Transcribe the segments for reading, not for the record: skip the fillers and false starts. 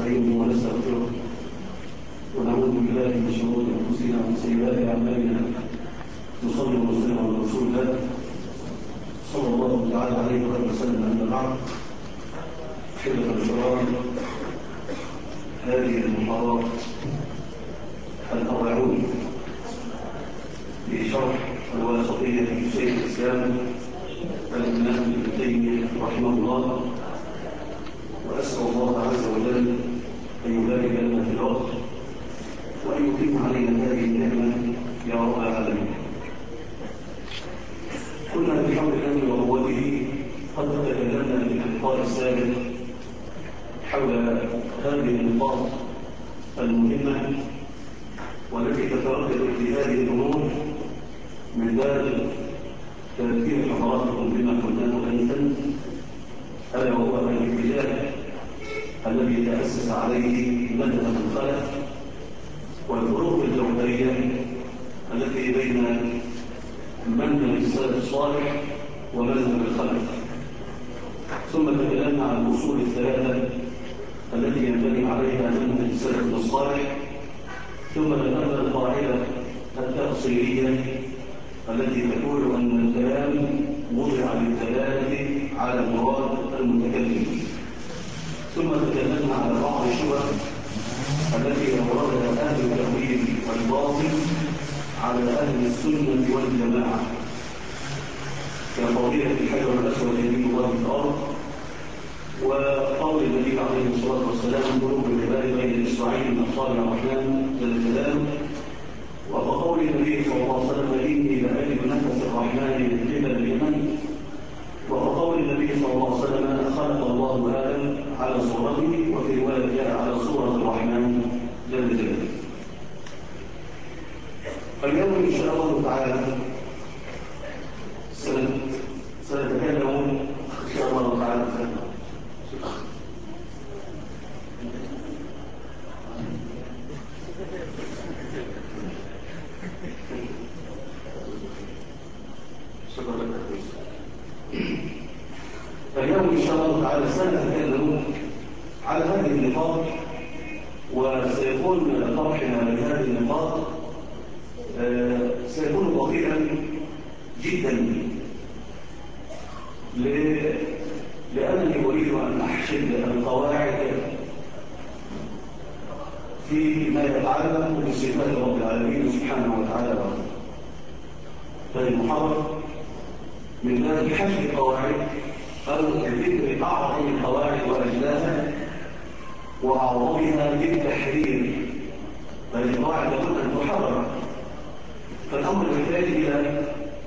ونستعينه ونستغفره ونعوذ بالله من شرور انفسنا ومن سيئات اعمالنا. نصلي ونسلم على رسول الله صلى الله تعالى عليه وسلم. اما بعد، حلة الكرام، هذه المحاضرات 40 في شرح الواسطية في شيخ الإسلام الإمام ابن تيمية رحمه الله، وأسأل الله عز وجل أن يبارك لنا في الأرض وأن يتم علينا هذه النعمة يا رب العالمين. كنا بحول الله وقوته قد تكلمنا في اللقاء السابق حول هذه النقاط المهمة والتي تتردد في هذه الأمور من باب تذكير حضراتكم بما قلناه أنفا، ألا وهو الاتجاه الذي تأسس عليه مذهب الخلف والفروق الجوهرية التي بين منهج السلف الصالح ومذهب الخلف. ثم تكلمنا عن الأصول الثلاثة التي ينبني عليها منهج السلف الصالح. ثم ذكرنا القاعدة التأصيلية التي تقول أن الكلام وضع للدلالة على مراد المتكلم. ثم تكلمنا على بعض الشبه التي أوردها أهل التأويل والباطل على أهل السنة والجماعة، كقضية الحجر الأسود يمين الله في الأرض، وقول النبي عليه الصلاة والسلام قلوب العباد بين إسرائيل من أصابع الرحمن جل جلاله، وقول النبي صلى الله عليه وسلم إني لأجد نفس الرحمن من قبل اليمن، وقول النبي صلى الله عليه وسلم خلق الله آدم على صورته، وفي رواية جاء على صورة الرحمن جل جلاله. اليوم إن شاء الله تعالى سنتكلم إن شاء الله تعالى اليوم إن شاء الله تعالى سنتكلم على هذه النقاط، وسيكون طرحنا لهذه النقاط سيكون بطيئا جدا، لأنني أريد أن أحشد القواعد فيما يتعلق بصفات رب العالمين سبحانه وتعالى. فالمحاضرة من باب حشد القواعد أو ذكر أعظم القواعد وأجلاها وأعظمها للتحرير، فالقواعد لابد أن تحرر، فالأمر يحتاج إلى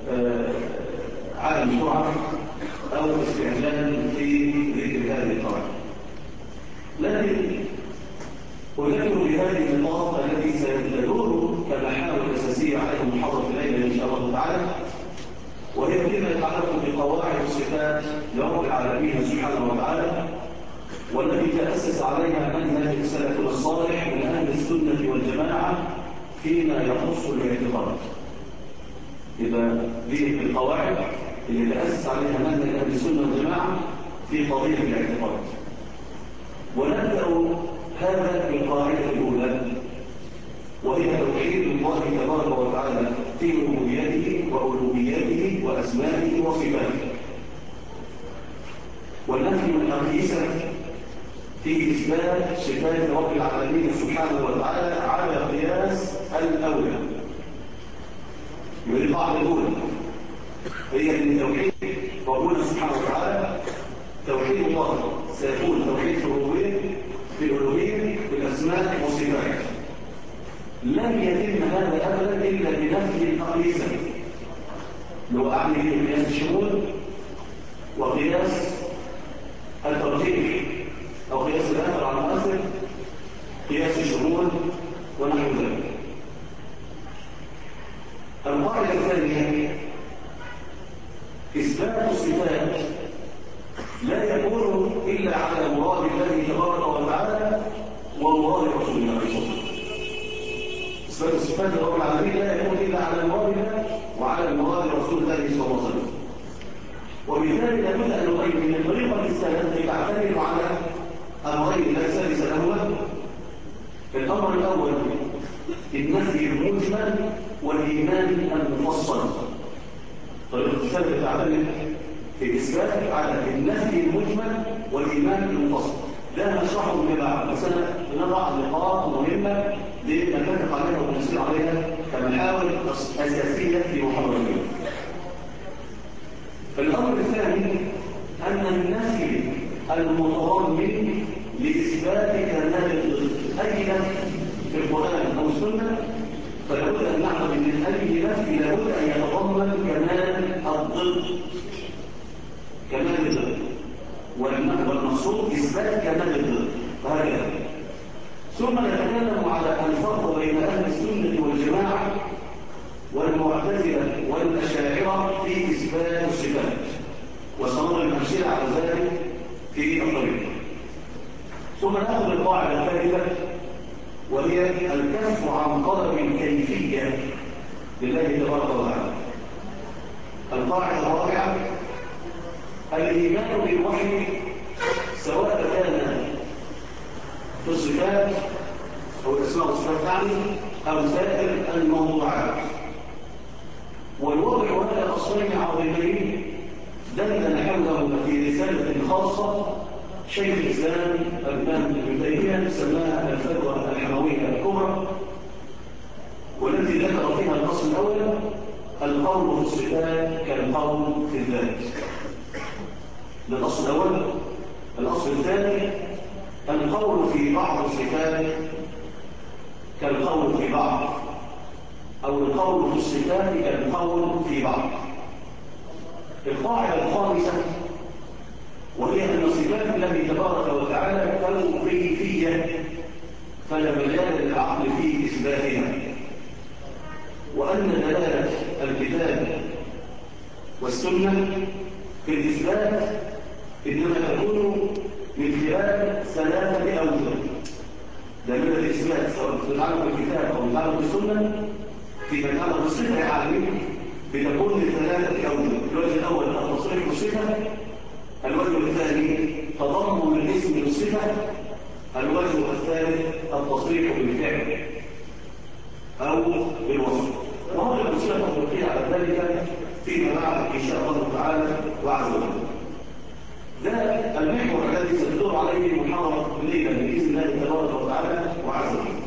عدم سرعة أو استعجال في ذكر هذه القواعد. لكن أذكر بهذه النقاط التي ستدور كمحاور أساسية عليها المحاضرة الليلة إن شاء الله تعالى، وهي فيما يتعلق بقواعد الصفات لرب العالمين سبحانه وتعالى، والتي تأسس عليها منهج السلف الصالح من أهل السنة والجماعة فيما يخص الاعتقاد. إذا دي القواعد اللي تأسس عليها منهج أهل السنة والجماعة في قضية الاعتقاد. ونبدأ هذا بالقاعدة الأولى، وهي توحيد الله تبارك وتعالى في ربوبيته وألوهيته وأسمائه وصفاته، والنفي الحقيقة في إثبات صفات رب العالمين سبحانه وتعالى على قياس الأولى. يقول القاعدة الأولى هي أن توحيد ربنا سبحانه وتعالى توحيد الله سيكون توحيد في الربوبية في الألوهية في الأسماء والصفات. لم يتم هذا أبدا إلا بنفي الحقيقة، لو أعني به قياس الشمول وقياس الترجيح أو قياس الآخر على المؤثر، قياس الشمول ونحو ذلك. القاعدة الثانية إثبات الصفات لا يكون إلا على مراد الله تبارك وتعالى ومراد رسول الله صلى الله عليه وسلم. إثبات الصفات لرب العالمين لا يكون إلا على مراد الله وعلى مراد رسول الله صلى الله عليه وسلم. وبالتالي لابد أن نبين من طريقة السلف تعتمد على أمرين لا ثالث لهما. الأمر الأول النفي المجمل والإيمان المفصل. فالاغتسال بتعتمد في إثبات على النفي المجمل والإيمان المفصل. ده نشرحه من بعد، بس أنا نضع نقاط مهمة لنتفق عليها ونسير عليها كمحاور أساسية في محاضرتنا. الأمر الثاني أن النفي المتضمن لإثبات كمال الضد، أي نفي في القرآن أو السنة فلابد أن نعلم أن أي نفي لابد أن يتضمن كمال الضد، كمال الضد، والمقصود إثبات كمال الضد. وهكذا ثم نتكلم على الفرق بين أهل السنة والجماعة والمعتزلة والأشاعرة في إثبات الصفات، وسنضرب الأمثلة على ذلك في الطريق. ثم نأخذ القاعدة الثالثة وهي الكف عن طلب الكيفية لله تبارك وتعالى. القاعدة الرابعة الإيمان بالوحي سواء كان في الصفات أو الأسماء والصفات يعني أو سائر الموضوعات. والوضع هذا أصلين عظيمين دلنا حوله في رسالة خاصة شيخ الإسلام ابن تيمية سماها الفتوى الحموية الكبرى، والتي ذكر فيها الأصل الأول القول في الصفات كالقول في الذات. ده الأصل الأول. الأصل الثاني القول في بعض الصفات كالقول في بعض، أو القول في الصفات كالقول في بعض. القاعدة الخامسة وهي أن صفات الله تبارك وتعالى توقيفية فلا مجال للعقل في إثباتها، وأن دلالة الكتاب والسنة في الإثبات إنما تكون من خلال ثلاثة أوجه. دلالة الإثبات سواء تتعلق بالكتاب أو تتعلق بالسنة فيما يتعلق بالصفة يعني بتكون من ثلاثة أوجه. الوجه الأول التصريح بالصفة، الوجه الثاني تضمن الاسم للصفة، الوجه الثالث التصريح بالفعل أو بالوصف. وهذه الأمثلة تطبيقية على ذلك فيما بعد إن شاء الله تعالى وعز وجل. ده المحور الذي ستدور عليه المحاضرة الليلة بإذن الله تبارك وتعالى وعز وجل.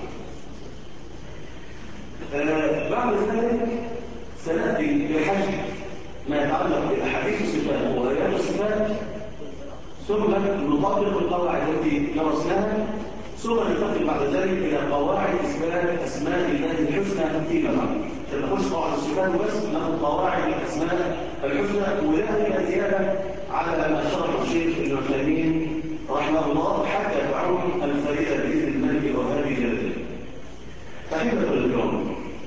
بعد ذلك سنأتي بحجم ما يتعلق بأحاديث الصفات وآيات الصفات، ثم نطبق القواعد التي درسناها، ثم ننتقل بعد ذلك إلى قواعد إثبات أسماء الله الحسنى فيما بعد. نخش قواعد الصفات بس ناخذ قواعد الأسماء الحسنى، وذلك زيادة على ما شرح الشيخ ابن عثيمين رحمه الله حتى تعود الفائدة بإذن الملك الوهاب جل جلاله. أحبة الكرام،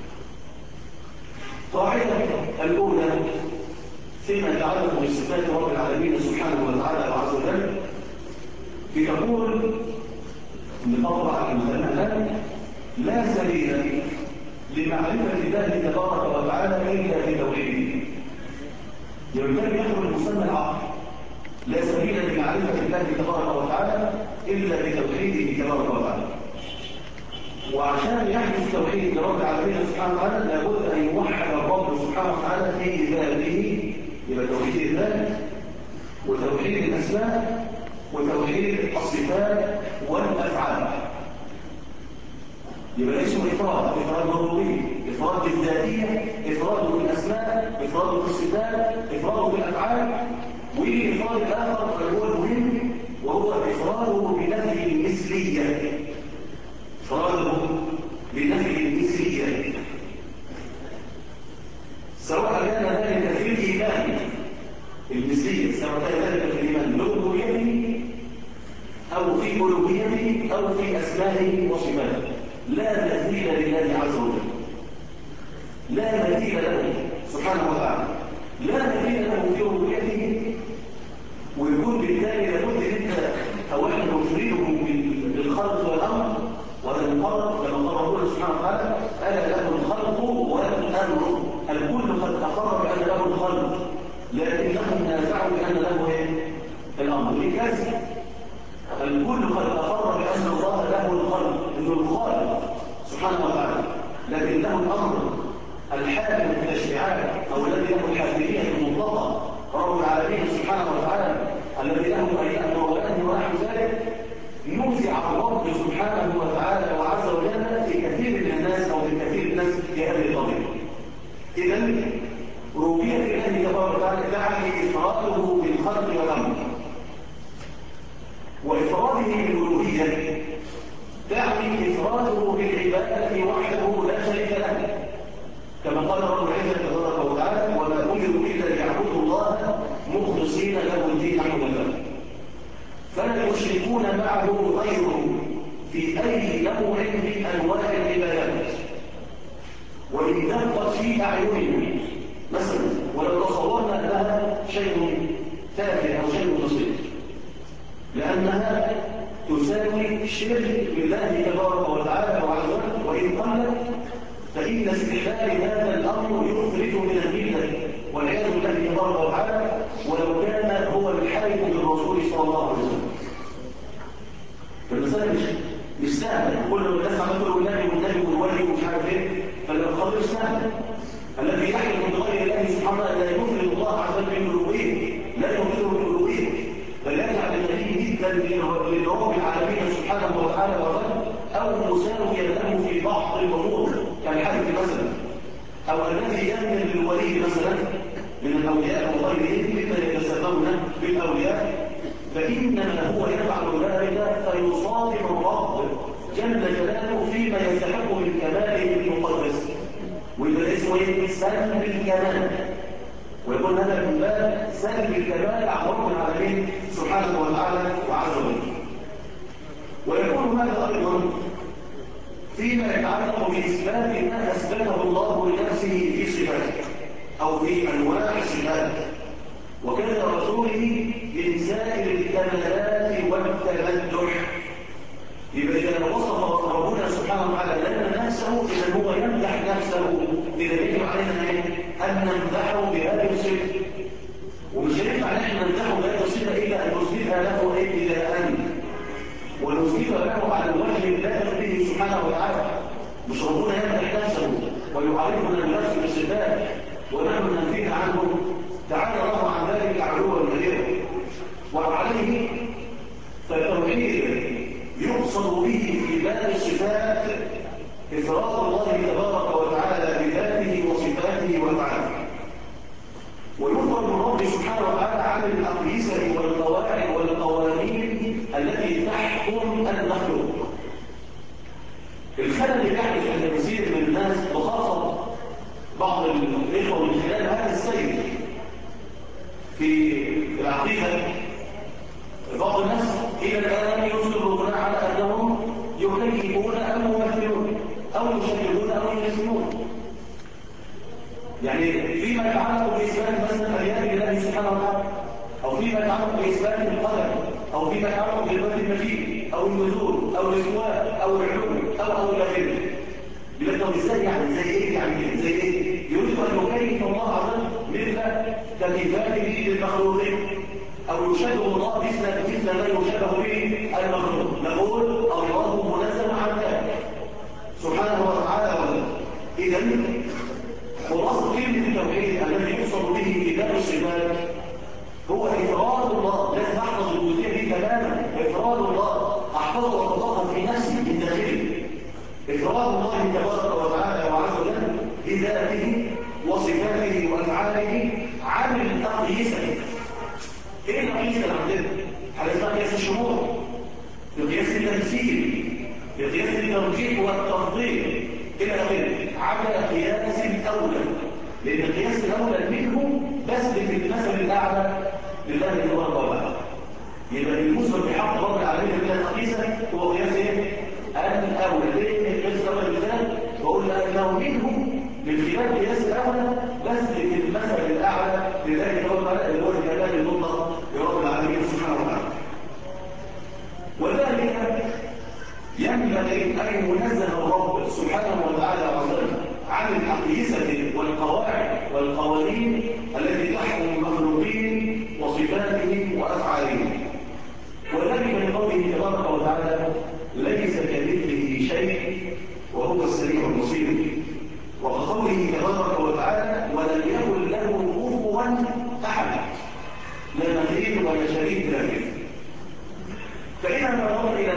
القاعدة الأولى فيما يتعلق بصفات رب العالمين سبحانه وتعالى وعز وجل بتقول من أربع المثلثات لا سبيل لمعرفة الله تبارك وتعالى إلا بتوحيده. يبتدي يدخل المسمى العقل. لا سبيل لمعرفة الله تبارك وتعالى إلا بتوحيده تبارك وتعالى. وعشان يحدث توحيد لرب العالمين سبحانه وتعالى لابد أن يوحد الرب سبحانه وتعالى في ذاته، يبقى توحيد الذات وتوحيد الأسماء وتوحيد الصفات والأفعال. يبقى اسمه إفراد الربوبية، إفراد بالذاتية، إفراد بالأسماء، إفراد بالصفات، إفراد بالأفعال، والإفراد الآخر هو المهم وهو إفراده بنفي المثلية. إفراده بنفي المثلية سواء كان ذلك في الإيمان المثلية، سواء كان ذلك في الإيمان بربوبيته أو في ألوهيته أو في أسمائه وصفاته. لا مثيل لله عز وجل، لا مثيل له سبحانه وتعالى، لا مثيل له في ربوبيته، ويكون بالتالي لابد انت اولا تفرده بالخلق والامر، وهذا المقرر كما قال ربنا سبحانه وتعالى الا له الخلق والامر. الكل قد اقر بان له الخلق لكنهم نازعوا بان له الامر. لكذا الكل قد لكن له الأمر الحاكم التشريعات أو الذي له الحاكمية المطلقة رب العالمين سبحانه وتعالى الذي له أن يأمر وينهى ونحو ذلك، نوزع الرب سبحانه وتعالى وعز وجل في كثير من الناس أو في كثير من الناس في هذه القضية. إذن ربوبية الله تبارك وتعالى تعني إفراده بالخلق والأمر، وإفراده بالألوهية تعني إفراده بالعبادة وحده لا شريك له، كما قال رب العزة تبارك وتعالى: وما أمروا إلا ليعبدوا الله مخلصين له الدين حنفاء. فلا يشركون معه غيره في أي نوع من أنواع العبادات، وإن دقت في أعينهم مثلا ولو تصورنا أنها شيء تافه أو شيء بسيط، لأنها تساوي الشرك بالله تبارك وتعالى وعز وجل، وإن قلت فإن استحلال هذا الأمر يخرج من الملة والعياذ بالله تبارك وتعالى، ولو كان هو الحارب بالرسول صلى الله عليه وسلم. فالمسألة مش سهلة، كل ما الناس عمال تقول النبي والولي ومش عارف ايه، فالخبر سهل. الذي يحلف بغير الله سبحانه لا يفرد الله عز وجل بالألوهية، لا يفرده بالألوهية، بل يجعل النبي جدا لرب العالمين سبحانه وتعالى وغيره، أو مساويا له في بعض الأمور كالحلف مثلا، أو الذي يمن للولي مثلا من الأولياء وغيرهم مما يتسمون بالأولياء، فإنما هو يفعل ذلك فيصادم الرب جل جلاله فيما يستحق من كماله المقدس، ويبقى اسمه ايه؟ سلب الكمال، ويقول هذا من باب سلب الكمال عن رب العالمين سبحانه وتعالى وعز وجل. ويكون هذا أيضا فيما يتعلق بإثبات ما أثبته الله لنفسه في صفاته أو في أنواع صفاته، وكان رسوله من سائر الكمالات والتمدح. يبقى إذا وصف ربنا سبحانه وتعالى لنا نفسه إذا هو يمدح نفسه، إذا يجب علينا أن نمدحه بهذه الصفة، ومش هينفع نحن نمدحه بهذه الصفة إلا أن نثبتها له ابتداء ونثبتها له على الوجه اللائق به سبحانه وتعالى. مش ربنا يمدح نفسه ويعرفنا بنفسه بالصفات ونحن ننفيها عنه، تعالى الله عن ذلك علوا كبيرا. وعليه فالتوحيد يقصد به في باب الصفات إفراد الله تبارك وتعالى بذاته وصفاته وأفعاله، ويخبر من رب سبحانه وتعالى عن الأقيسة والقواعد والقوانين التي تحكم المخلوق. الخلل اللي يحدث عند كثير من الناس وخاصة بعض الإخوة من خلال هذا السير في العقيدة، بعض الناس إلى الآن يصرون على أنهم يكيفون أو يمثلون أو يشكلون أو يجسمون، يعني فيما يتعلق بإثبات مثلا آيات الله سبحانه وتعالى، أو فيما يتعلق بإثبات القدر، أو فيما يتعلق بالبيت المجيد أو النزول أو الاستواء أو العلو أو إلى آخره. يقول لك ازاي يعني زي ايه يعني زي ايه؟ يريد ان يكيف الله عز وجل مثل تكييفاته للمخلوقين، او يشبه الله مثل ما يشبه به المخلوق. نقول الله منزه عن ذلك سبحانه وتعالى. اذا خلاصه كلمه التوحيد الذي يقصد به في باب الصفات هو افراد الله. لازم احفظ الجزئيه دي تماما. افراد الله احفظه واطبقها في نفسي من داخلي. إفراد الله تبارك وتعالى وعز وجل بذاته وصفاته وأفعاله عن الأقيسة. إيه الأقيسة اللي عندنا؟ حاجة اسمها قياس الشمول، بقياس التمثيل، بقياس الترجيح والتفضيل إلى آخره، على قياس الأولى، لأن القياس الأولى منه بثبت المثل الأعلى لله تبارك وتعالى. يبقى المثبت بحق رب العالمين من الأقيسة هو قياس إيه؟ الأولى. ليه القياس الأولى بالذات؟ وقلنا أنه منه من خلال قياس الأولى بثبت المثل الأعلى لله تبارك وتعالى اللي هو الكلام المطلق لرب العالمين سبحانه وتعالى. وذلك ينبغي أن ينزه الرب سبحانه وتعالى وسلم عن الأقيسة والقواعد والقوانين التي تحكم المخلوقين وصفاتهم وأفعالهم. وذلك لقوله تبارك وتعالى: ليس كمثله شيء وهو السميع البصير.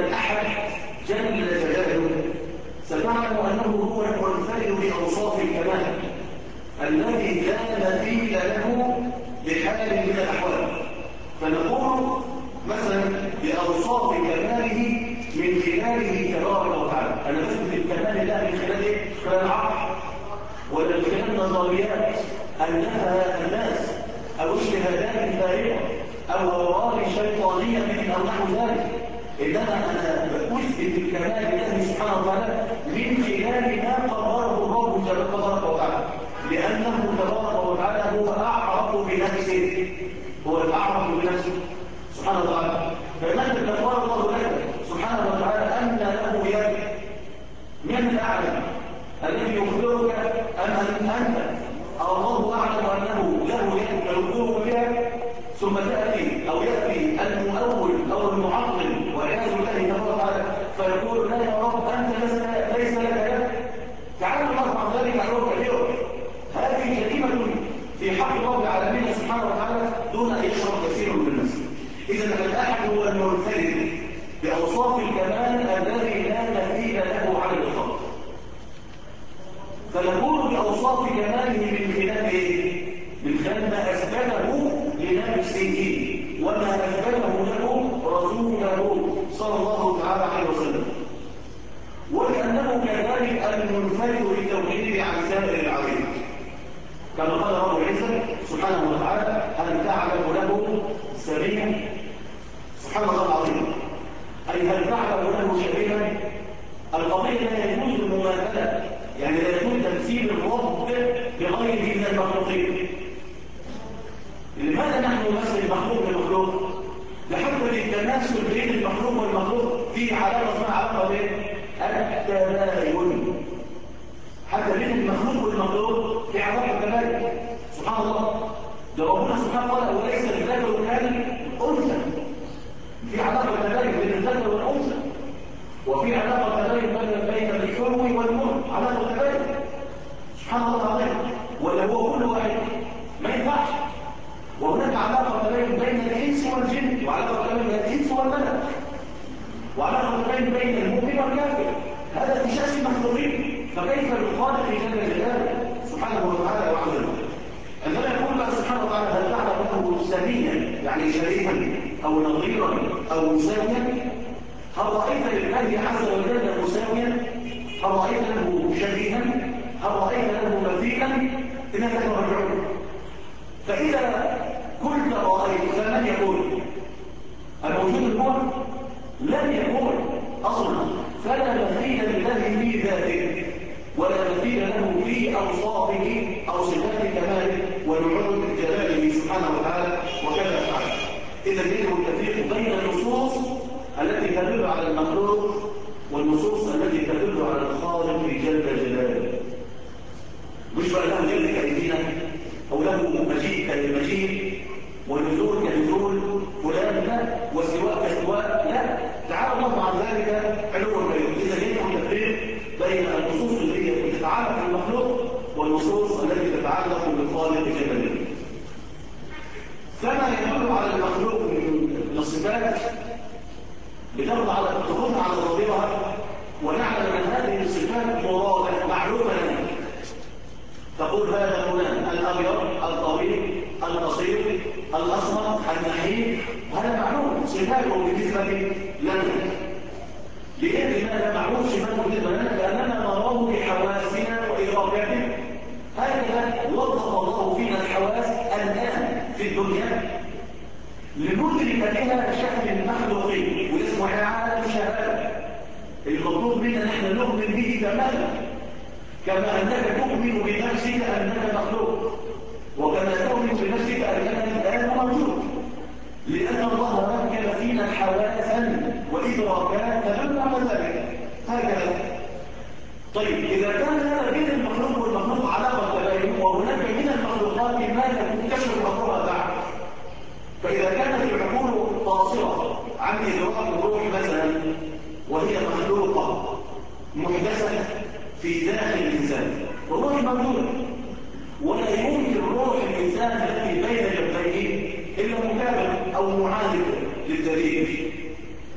الأحد جل جلاله ستعلم أنه هو المنفرد بأوصاف الكمال الذي لا مثيل له بحال من الأحوال. فنقول مثلا بأوصاف كماله من خلاله تبارك وتعالى. أنا بثبت الكمال الله من خلال إيه؟ خلال العقل ولا من خلال نظريات ألفها الناس أو اجتهادات فارغة أو أوراق شيطانية أو نحو ذلك، إنما أنا أثبت الكمال لله سبحانه وتعالى من خلال ما قرره الرب تبارك وتعالى، لأنه تبارك وتعالى هو أعرف بنفسه، هو الأعرف بنفسه سبحانه وتعالى. فإنك قال الله لك سبحانه وتعالى أن له يد، من الأعلم الذي يخبرك أن أنت الله أعلم أنه له يد فيخبرك بها، ثم تأتي أو يأتي المؤول أو المعطل والعياذ بالله تبارك وتعالى فيقول لا يا رب أنت ليس لك يد، تعالى الله عن ذلك علوم كثيرة. هذه جريمة في حق رب العالمين سبحانه وتعالى دون أن يشرب كثير من الناس. إذا الأحد هو المنفرد بأوصاف الكمال الذي لا مثيل له على الإطلاق. فنقول بأوصاف كماله من خلال إيه؟ من خلال ما أثبته لنفسه وما أثبته له رسوله صلى الله تعالى عليه وسلم، ولأنه كذلك المنفرد بالتوحيد عن سائر العبيد، كما قال رب العزة سبحانه وتعالى هل تعلم له سبيلا. سبحان الله العظيم، أي هل تعلم له شبيها. القضية لا يجوز المماثلة، يعني لا يجوز تمثيل الرب بغيره من المخلوقين. لماذا نحن نمثل المخلوق بالمخلوق؟ لحتى التماثل بين المخلوق والمخلوق في علاقة اسمها علاقة بين التباين. حتى بين المخلوق والمخلوق في علاقة تباين. سبحان الله، ده ربنا سبحانه وتعالى وليس الذكر كالأنثى، في علاقة تباين بين الذكر والأنثى، وفي علاقة تباين بين الحلو والمر، علاقة تباين. سبحان الله العظيم، ولا هو كل واحد ما ينفعش. وهناك علاقة بين الإنس والجن، وعلاقة بين الإنس والملك، وعلاقة بين المؤمن والكافر. هذا في شأن المخلوقين، فكيف الخالق جل جلاله سبحانه وتعالى وعلا. عندما يقول بقى سبحانه وتعالى هل تعلم له سبيلا، يعني شريكا أو نظيرا أو مساويا. هل رأيت لله عز وجل مساويا؟ هل رأيت له شبيها؟ هل رأيت له مثيلا؟ إنك ترجعون. فإذا كنت رأيت فمن يقول الموجود هو لم يقول أصلا، فلا مثيل لله في ذاته ولا مثيل له في أوصافه أو صفات كماله ونعوذ جلاله سبحانه وتعالى وكذا فعل. إذا يجب التفريق بين النصوص التي تدل على المخلوق والنصوص التي تدل على الخالق جل جلاله. مش بقى له يد كأيدينا أو له مجيء كالمجيء ونزول كنزول فلان، لا، واستواء كاستواء، لا، تعالى الله عن ذلك علوا وبينا. إذا يجب التفريق بين النصوص التي تتعلق بالمخلوق والنصوص التي تتعلق بالخالق جل جلاله. فما يدل على المخلوق من الصفات بتاخد على تاخدها على ظاهرها ونعلم ان هذه الصفات مرادة معلومة لنا. تقول هذا فلان الابيض الطويل القصير الاسمر النحيف، هذا معلوم صفاته بالنسبة لنا. لماذا معلوم صفاته بالنسبة لنا؟ لأننا نراه بحواسنا وإدراكاتنا. هكذا وظف الله فينا الحواس الآن في الدنيا لندرك بها شكل المخلوقين، واسمه عالم شهادة. المطلوب منا نحن نؤمن به تماما، كما أنك تؤمن بنفسك أنك مخلوق، وكما تؤمن بنفسك أنك الآن موجود، لأن الله ركب فينا حواسا وإدراكات تدل على ذلك. هكذا. طيب إذا كان هذا بين المخلوق والمخلوق علاقة تباين، وهناك من المخلوقات ما لا تكتشف أمرها بعد، فإذا كانت العقول قاصرة عن إدراك الروح مثلا، وهي مخلوقة محدثة في داخل الإنسان، والروح موجودة، ولا يمكن روح الإنسان التي بين جنبيه إلا مكابر أو معالج للدليل.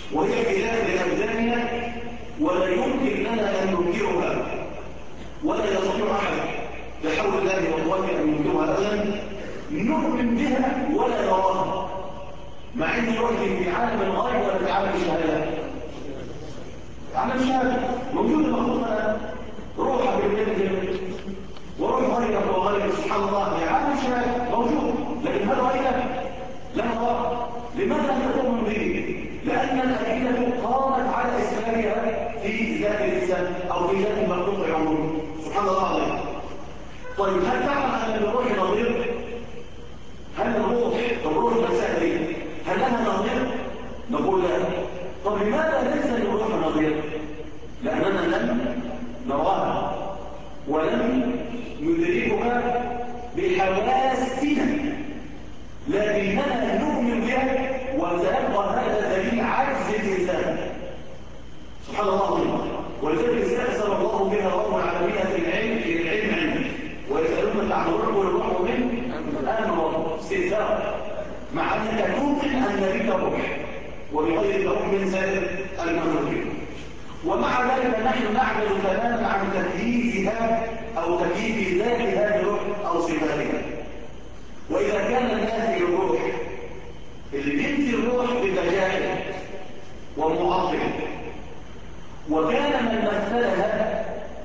وهي خلاف لأبداننا ولا يمكن لنا أن ننكرها ولا يستطيع أحد بحول الله وقوته أن ينكرها أبدا. نؤمن بها ولا نراها، مع أن نؤمن في عالم الغيب ولا في عالم الشهادات. عالم الشهادة موجود مخلوقنا روحك بالجنة وروح غيرك وغيرك سبحان الله، يعني عالم الشهادة موجود، لكن هل رأينا؟ لا نراه. لماذا لا تؤمن به؟ لأن الأدلة قامت على إثباتها في ذات الإنسان أو في ذات المخلوق عموما. سبحان الله العظيم. طيب هل تعلم أن للروح نظير؟ هل الروح نفسها دي هل لها نظير؟ نقول لا. طب لماذا ليس للروح نظير؟ لأننا لم نراها ولم ندركها بحواسنا، لكننا نؤمن بها وسيبقى هذا دليل عجز الإنسان. سبحان الله العظيم. ولذلك استأثر الله بها رب العالمين في العلم عنده، ويسألونك عن الروح والروح من أمر استئثار، مع أنك توقن أن بك روح وبغيرك روح من سائر المخلوقين. ومع ذلك نحن نعمل تماما عن تكييفها أو تكييف ذات هذه الروح أو صفاتها. وإذا كان الناس الروح اللي بينتي الروح بتجاهل ومعطل، وكان من مثلها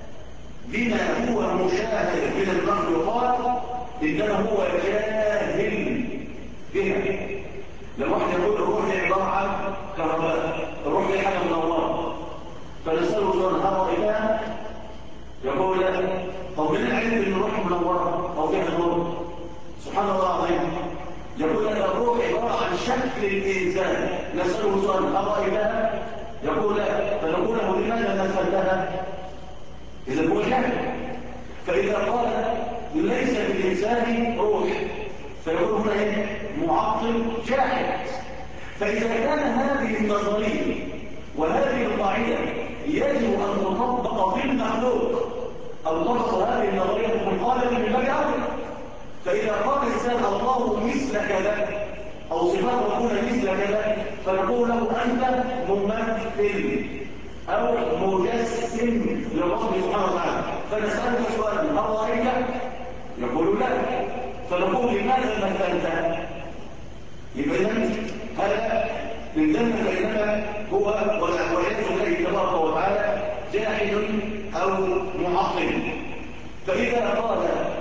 بما هو مشاهد من المخلوقات إنما هو جاهل بها. لما واحد يقول الروح دي عبارة عن كهرباء، الروح دي حاجة منورة، فنسأله سؤال هل رأيتها؟ يقول لا. طب من العلم ان الروح منورة أو فيها نور؟ سبحان الله العظيم. يقول لك الروح عبارة عن شكل الإنسان، نسأله سؤال هل رأيتها؟ يقول لا. فنقول له لماذا مثلتها؟ إذا هو جاهل. فإذا قال ليس في الإنسان روح فيقول هنا ايه؟ معطل جاحد. فإذا كان هذه النظرية وهذه القاعدة يجب أن تطبق في المخلوق أو تطبق هذه النظرية المقالة من باب أولى. فإذا قال الإنسان الله مثل كذا أو صفات ربنا مثل كذا فنقول له أنت ممثل أو مجسم لله سبحانه وتعالى. فنسأله سؤال هل رأيت؟ يقول لا. فنقول لماذا مثلت؟ يبقى هذا من ذنب فإنما هو والعياذ بالله تبارك وتعالى جاحد أو معطل. فإذا قال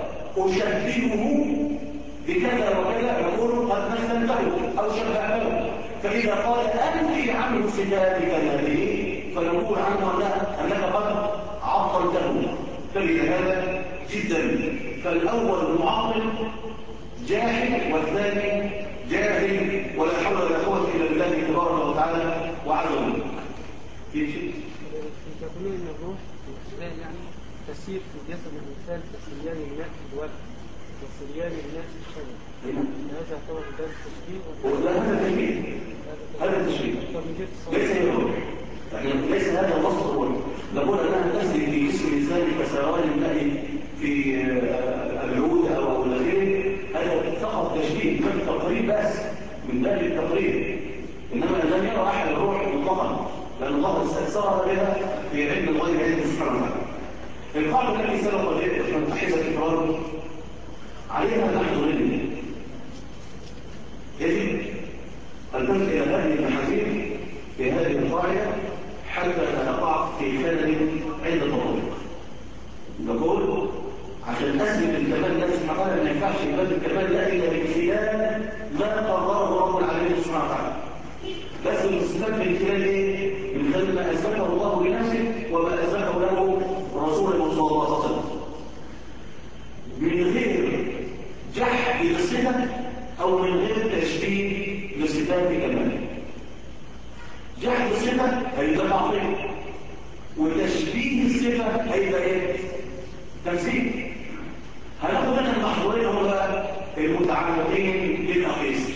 أشبهه بكذا وكذا يقول قد مثلته أو شبهته. فإذا قال أنفي عنه صفات كماله فنقول عنه أنك قد عطلته. فلهذا جدا فالأول معطل جاحد والثاني جاهل ولا حول ولا قوة إلا بالله تبارك وتعالى وعلم. في شيء يقولون ان الروح يعني تسير في جسد الانسان كسريان الماء في الورق وسريان الماء في الشجر. هذا يعتبر ده التشبيه؟ هذا تشبيه. هذا تشبيه ليس هي الروح. ليس هذا الوصف الروح. نقول انها تسري في جسم الانسان كسران الماء في العود او غيره. هذا فقط تشبيه من التقريب بس من باب التقريب، انما لم يرى احد الروح مطلقا لان الله استأثرها بها في علم الغيب عنده سبحانه وتعالى. القاعده التي سبق ذلك حيث الافراد عليها نحن غير يجب ان تنزل الى هذه المحاذير في هذه القاعده حتى لا نقع في خلل عند التطبيق. نقول عشان أثبت الكمال لا سبحانه وتعالى ما ينفعش يبقى الكمال لا إلا بامتثال ما قرره رب العالمين سبحانه وتعالى. بس الاستثبات من خلال إيه؟ من خلال ما أثبته الله لنفسه وما أثبته له رسوله صلى الله عليه وسلم. من غير جحد للصفة أو من غير تشبيه لصفات كماله. جحد الصفة هيبقى تعطيل، وتشبيه الصفة هيبقى إيه؟ تمثيل. هناخد منها المحظورين هم المتعلقين بالأقيس.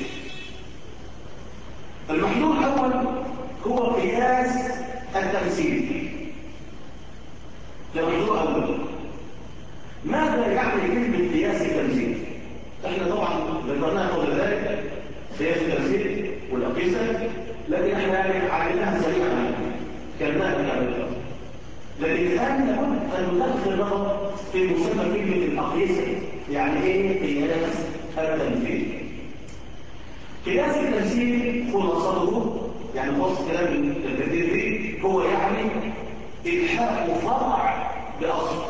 المحظور الأول هو قياس التمثيل. ده محظور أول. ماذا يعني كلمة قياس التمثيل؟ احنا طبعا ذكرناها قبل ذلك قياس التمثيل والأقيسة لكن احنا يعني عملناها سريعا كلمناها من قبل. لكن الان لابد ان ندخل النظر في مسمى كلمه الاقيسه. يعني ايه قياس التمثيل؟ قياس التمثيل خلاصته، يعني خلاص كلام الكثير فيه، هو يعني الحاق فرع باصل.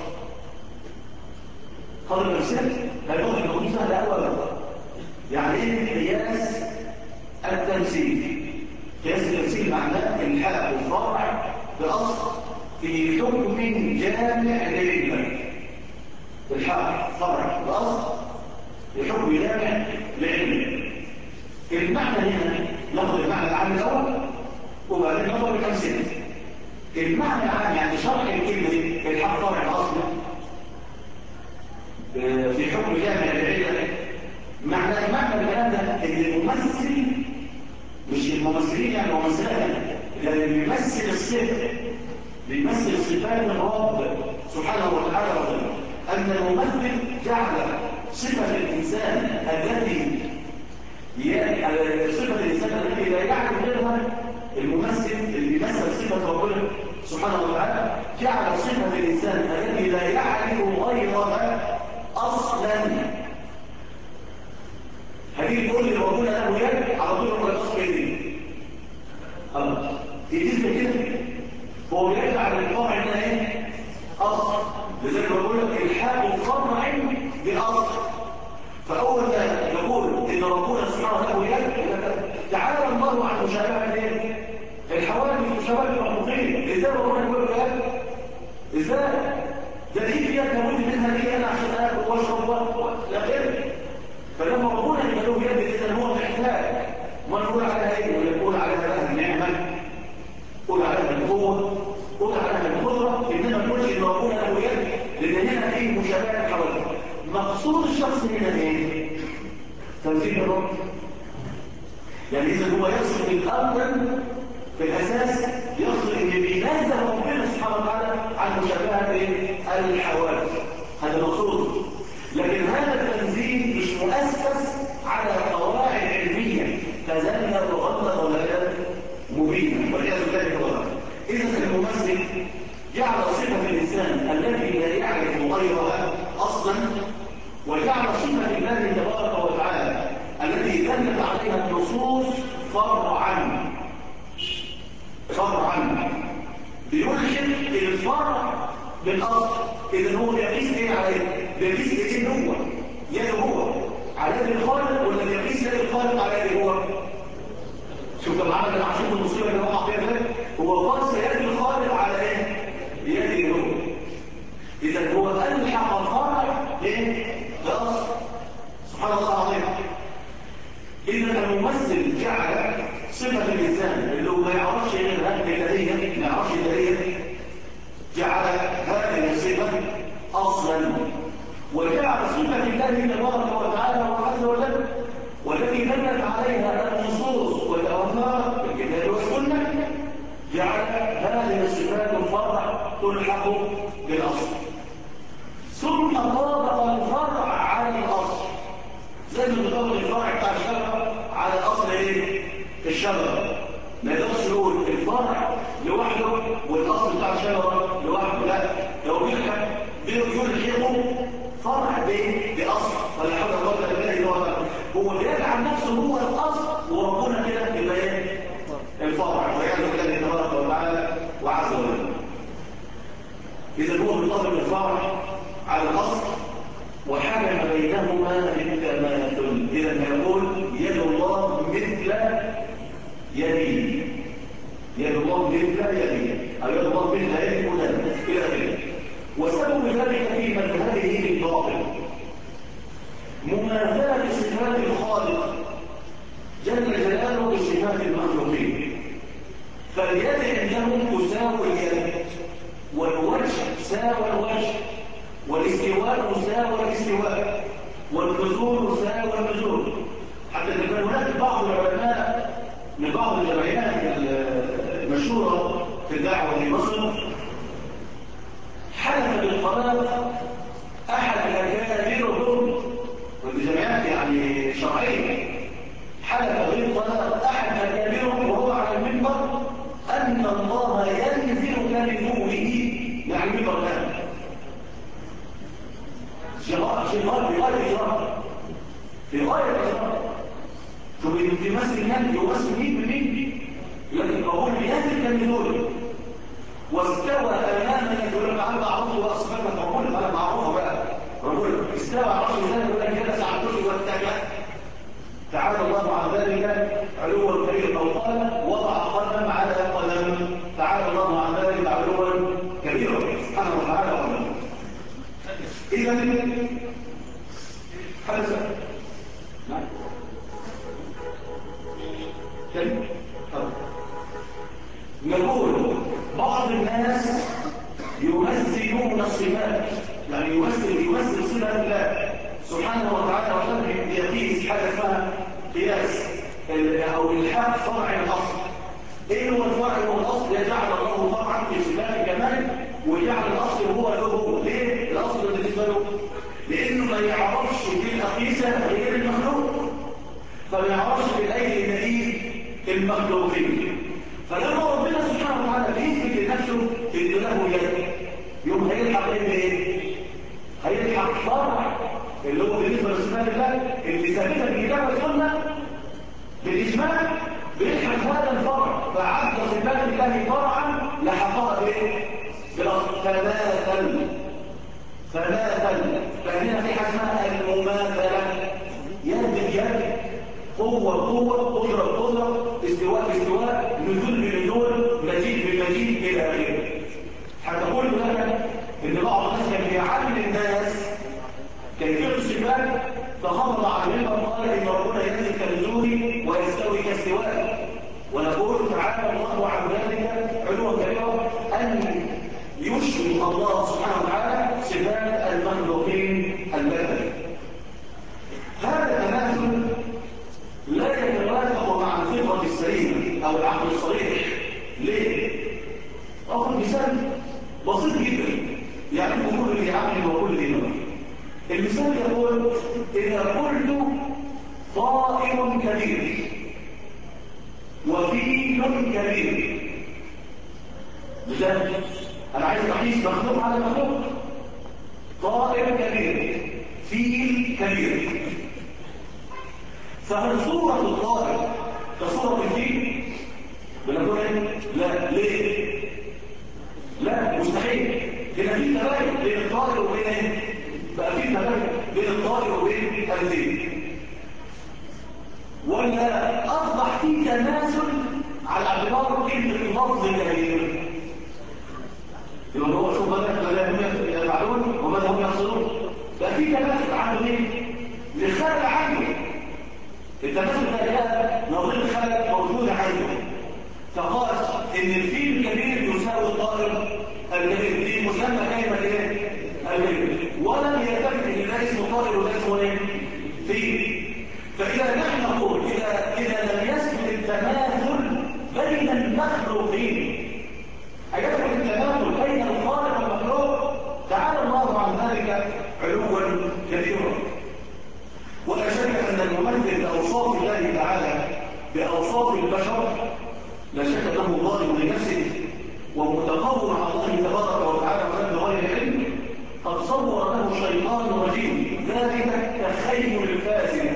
قال التمثيل هيقول النقطه سهله قوي. يعني ايه قياس التمثيل؟ قياس التمثيل معناه الحاق فرع باصل في حكم جامع للعلم. الحاق فرع باصل في حكم جامع للعلم. المعنى هنا ناخذ المعنى العام الاول وبعدين ناخذ التمثيل. المعنى العام يعني شرح الكلمه دي الحاق فرع باصل في حكم جامع للعلم. معنى الكلام ده ان الممثل مش الممثلين يعني ممثلات، لان بيمثل الصفه، بيمثل صفات الرب سبحانه وتعالى وجل. ان الممثل جعل صفه الانسان التي صفه الانسان التي لا يعرف غيرها. الممثل اللي بيمثل صفه ربنا سبحانه وتعالى جعل صفه الانسان التي لا يعرف غيرها اصلا. هتيجي تقول لي ربنا له يد، على طول ربنا يقصد يدي. خلاص يجيز كده. هو بيرجع للفرع هنا ايه؟ اصل. لذلك بقول لك الحاق فرع باصل. فاول ما نقول ان ربنا سبحانه له يد، تعالى الله عن مشابهه ايه؟ الحوادث مشابهه المخلوقين. ازاي ربنا يقول له يد؟ ازاي؟ ده دي يد لابد منها ليه انا عشان اكل واشرب لا غير. فلما ربنا يبقى له يد اذا هو محتاج، ما نقول عليها ايه؟ ونقول عليها بقى النعمه، قول عليها القوه، قول عليها القدره. انما ما نقولش ان ربنا له يد، لان هنا في مشابهه الحوادث. مقصود الشخص هنا ايه؟ تمثيل الرب. يعني اذا هو يقصد الامر في الاساس، يقصد ان بينزه ربنا سبحانه وتعالى عن مشابهه الحوادث. هذا مقصود. لكن هذا التنزيل مش مؤسس على قواعد علميه تزال وغلط ضلالا مبينا والعياذ بالله تعالى. اذا الممثل جعل صفه الانسان التي لا يعرف غيرها اصلا، وجعل صفه الله تبارك وتعالى التي دلت عليها النصوص فرعا. بيلحق الفرع بالاصل. اذا هو بيقيس ايه عليه؟ بيقيس ايه هو؟ يده هو على يد الخالق، ولا بيقيس يد الخالق على يده هو؟ شوف العمل العظيم المصيبه اللي وقع فيها ده، هو قاس يد الخالق على ايه؟ بيده هو. اذا هو الحق الفرع بايه؟ بالاصل. سبحان الله العظيم. اذا الممثل جعل صفه الانسان اللي هو ما يعرفش غيرها الالهيه، ما يعرفش الالهيه، جعل هذه الصفه اصلا، وجعل صفه الله تبارك وتعالى وعز وجل والتي دلت عليها النصوص والآثار في الكتاب والسنه، جعل هذه الصفات الفرع تلحق بالاصل. ثم طابق الفرع على الاصل، زي ما بيطبق الفرع بتاع الشجره على اصل ايه؟ الشجره. ما يقدرش يقول الفرع لوحده والاصل بتاع الشجره لوحده، لا، لو يلحقوا فرع باصل ولا حول ولا قوه الا بالله. هو بيجعل نفسه هو الاصل، وربنا كده يبقى ايه؟ الفرع، ويعلم بالله تبارك وتعالى وعز وجل. اذا هو بيطبق الفرع على الاصل وحكم بينهما بالتماثل. اذا يقول يد الله مثل يدي، يد الله مثل يدي، او يد الله مثل يد فلان الى اخره. وسبب ذلك في مذهبه الباطل مماثله صفات الخالق جل جلاله بصفات المخلوقين. فاليد عندهم تساوي اليد، والوجه ساوى الوجه، والاستواء ساوى الاستواء، والنزول ساوى النزول. حتى ان كان هناك بعض العلماء من بعض الجمعيات المشهوره في الدعوه في مصر حلف بالطلاق احد اكابرهم، والجمعيات يعني شرعيه، حلف بالطلاق احد اكابرهم وهو على في برنامج شغال في غاية الإجراء في غاية الإجراء. شوف يمثل مين يمثل مين بمين لكن قبول يهدي كالنزول واستوى أمامنا يقول لك أنا معروف وأصفك معقول أنا معروفة بقى رجل استوى على رأس الله يقول لك جلس على الكرسي واتجه تعالى الله عن ذلك علوا كبيرا أو قال وضع قدم على قدم تعالى الله عن ذلك علوا كبيرا سبحانه وتعالى وعلا. إذا حدث نقول بعض الناس يمثلون الصفات يعني يمثل صفة الله سبحانه وتعالى وتعالى يقيس حاجة اسمها قياس أو الحاق فرع الأصل. إيه هو الفرع والأصل؟ يجعل الله فرعا في صفات كمال ويجعل الأصل هو له. ليه؟ الأصل بالنسبة له لأنه ما يعرفش في الأقيسة غير المخلوق فما يعرفش في الأيدي النتيج المخلوقين. فلما ربنا سبحانه وتعالى بيثبت لنفسه إن له يد يوم هيلحق ايه؟ هيلحق فرع اللي هو بالنسبه لصفات الله اللي ثابته في كتاب السنه بالاجماع بيلحق هذا الفرع فعد صفات الله فرعا لحقها بايه؟ بالاصل فماثل فهنا في حاجه اسمها المماثله يد بيد قوة قوة قدرة قدرة استواء نزول بنزول مجيء بمجيء إلى آخره. هتقول لك إن بعض الناس كان بيعلم الناس كيفية الصفات فخفض عليهم وقال إن ربنا ينزل كنزول ويستوي كاستواء ونقول تعالى الله عن ذلك علوا كبيرا أن يشبه الله سبحانه وتعالى صفات المخلوقين البشر. هذا تماثل لا يتوافق مع الفطرة السليمة أو العقل الصريح. ليه؟ أخذ مثال بسيط جدا يعني كل ذي عقل وكل ذي نظر. المثال يقول إذا قلت طائر كبير وفيل كبير بجد أنا عايز أقيس مخلوق على مخلوق. طائر كبير فيل كبير فهل صورة الطائر كصورة الفيل؟ بنقول لا. ليه؟ لا مستحيل. هنا في تباين بين الطائر وبين ايه؟ بقى في تباين بين الطائر وبين الفيل ولا أصبح في تماثل على اعتبار كلمة اللفظ الكبير يبقى هو شوف ماذا هم يفعلون وماذا هم يقصدون بقى في تماثل عنده ايه؟ لخارج عنه التماثل ده نظير خلق موجود عنده فقال ان الفيل الكبير يساوي الطائر الكبير دي مسمى كلمه ايه؟ الكبير ولم يلتفت ان ده اسمه طائر وده اسمه ايه؟ فيل. فاذا نحن نقول اذا لم يثبت التماثل بين المخلوقين ايضا التماثل بين الخالق والمخلوق تعالى الله عن ذلك علوا كبيرا. ولا شك أن الممثل بأوصاف الله تعالى بأوصاف البشر لا شك أنه ظالم لنفسه ومتقوم على الله تبارك وتعالى وأنه بغير علم قد صور له شيطان رجيم ذلك كخيل الفاسد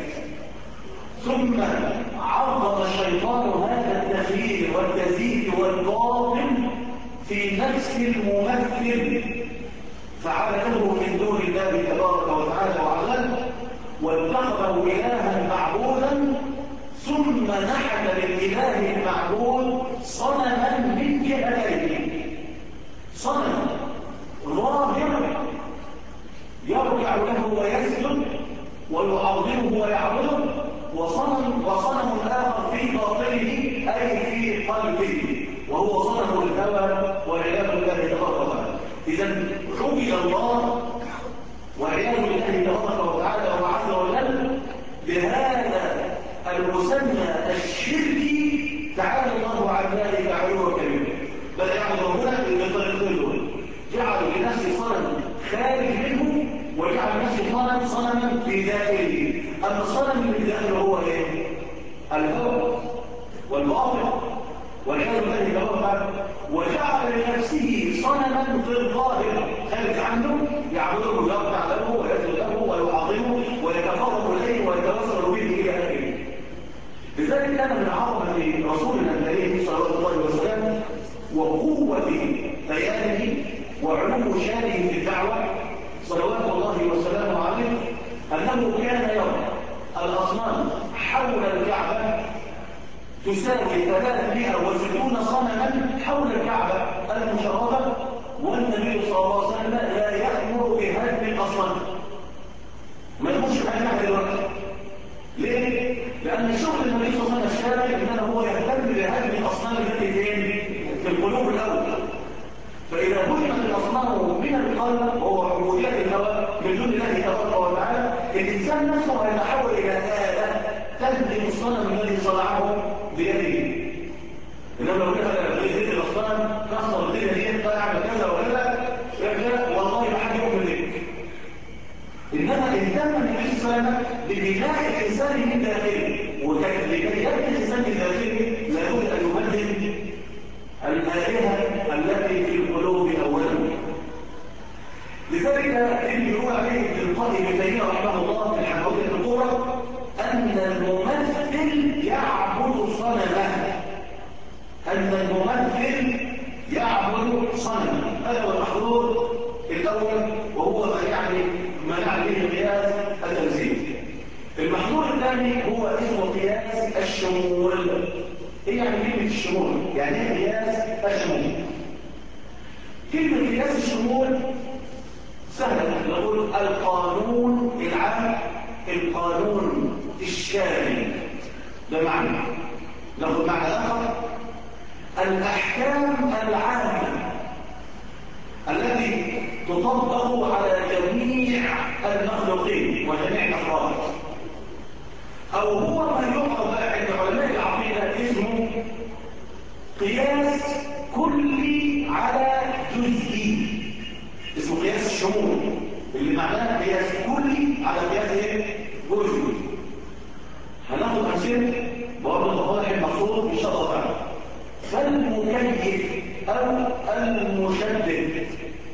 ثم عرض الشيطان هذا التخيل والتزيين والباطل في نفس الممثل فعبده من دون الله تبارك وتعالى وعلا واتخذه إلها معبودا ثم نحت للإله المعبود صنما من جهتين صنم ظاهر يرجع له ويسجد ويعظمه ويعبده وصنم آخر في باطنه أي في قلبه وهو صنم الهوى والعياذ بالله تبارك وتعالى. إذا عبد الله والعياذ بالله تبارك وتعالى وعز وجل بهذا المسمى الشركي تعالى الله عن ذلك علوا كبيرا. بل يعبد ربنا بالطريقتين دول جعل لنفسه صنم خارج منه وجعل نفسه صنما في داخله. اما الصنم اللي في داخله هو ايه؟ الهوى والباطل والعياذ بالله تبارك وتعالى وجعل لنفسه صنما صنما في الظاهر خارج عنه يعبده ويركع له ويسجد له ويعظمه ويتقرب اليه ويتوسل به الى اخره. لذلك كان من عظمه رسولنا الكريم صلى الله عليه وسلم وقوه بيانه وعلو شانه في الدعوه صلوات الله وسلامه عليه انه كان يرى الاصنام حول الكعبه تساوي 360 صنما حول الكعبة المشرفة، والنبي صلى الله عليه وسلم لا يأمر بهدم الأصنام. ما يقولش بحاجة دلوقتي. ليه؟ لأن شغل النبي صلى الله عليه وسلم الشارع إنما هو يهتم بهدم الأصنام التي في القلوب الأول. فإذا هدمت الأصنام من القلب وهو عبودية الهوى من دون الله تبارك وتعالى، الإنسان نفسه هيتحول إلى آلة تهدم الصنم الذي صنعه بيده. انما لو كان بيد الاصنام كسر الدنيا دي طلع كذا وكذا يبدا والله ما حد يؤمن بك. انما اهتم النبي صلى الله عليه وسلم ببناء الانسان من داخله، ولكي يبني الانسان من داخله لابد ان يبدل الالهه التي في القلوب اولا. لذلك اللي يقول عليه ابن القيم ابن تيميه رحمه الله في الحمويه الكبرى ان الممثل يعبد صنما. أن الممثل يعبد صنما. هذا هو المحظور الأول وهو يعني ما نعني به قياس التمثيل. المحظور الثاني هو اسمه قياس الشمول. إيه يعني كلمة الشمول؟ يعني إيه قياس الشمول؟ كلمة قياس الشمول سهلة. نقول القانون العام، القانون الشامل. ده معنى. ناخذ معنى آخر، الأحكام العامة التي تطبق على جميع المخلوقين وجميع الأفراد، أو هو ما يعرف عند علماء العقيدة اسمه قياس كلي على جزئي. اسمه قياس الشمول اللي معناه قياس كلي على قياس جزئي. هناخد أمثلة برضه التفاضل المقصود إن شاء الله تعالى. فالمكيف أو المشدد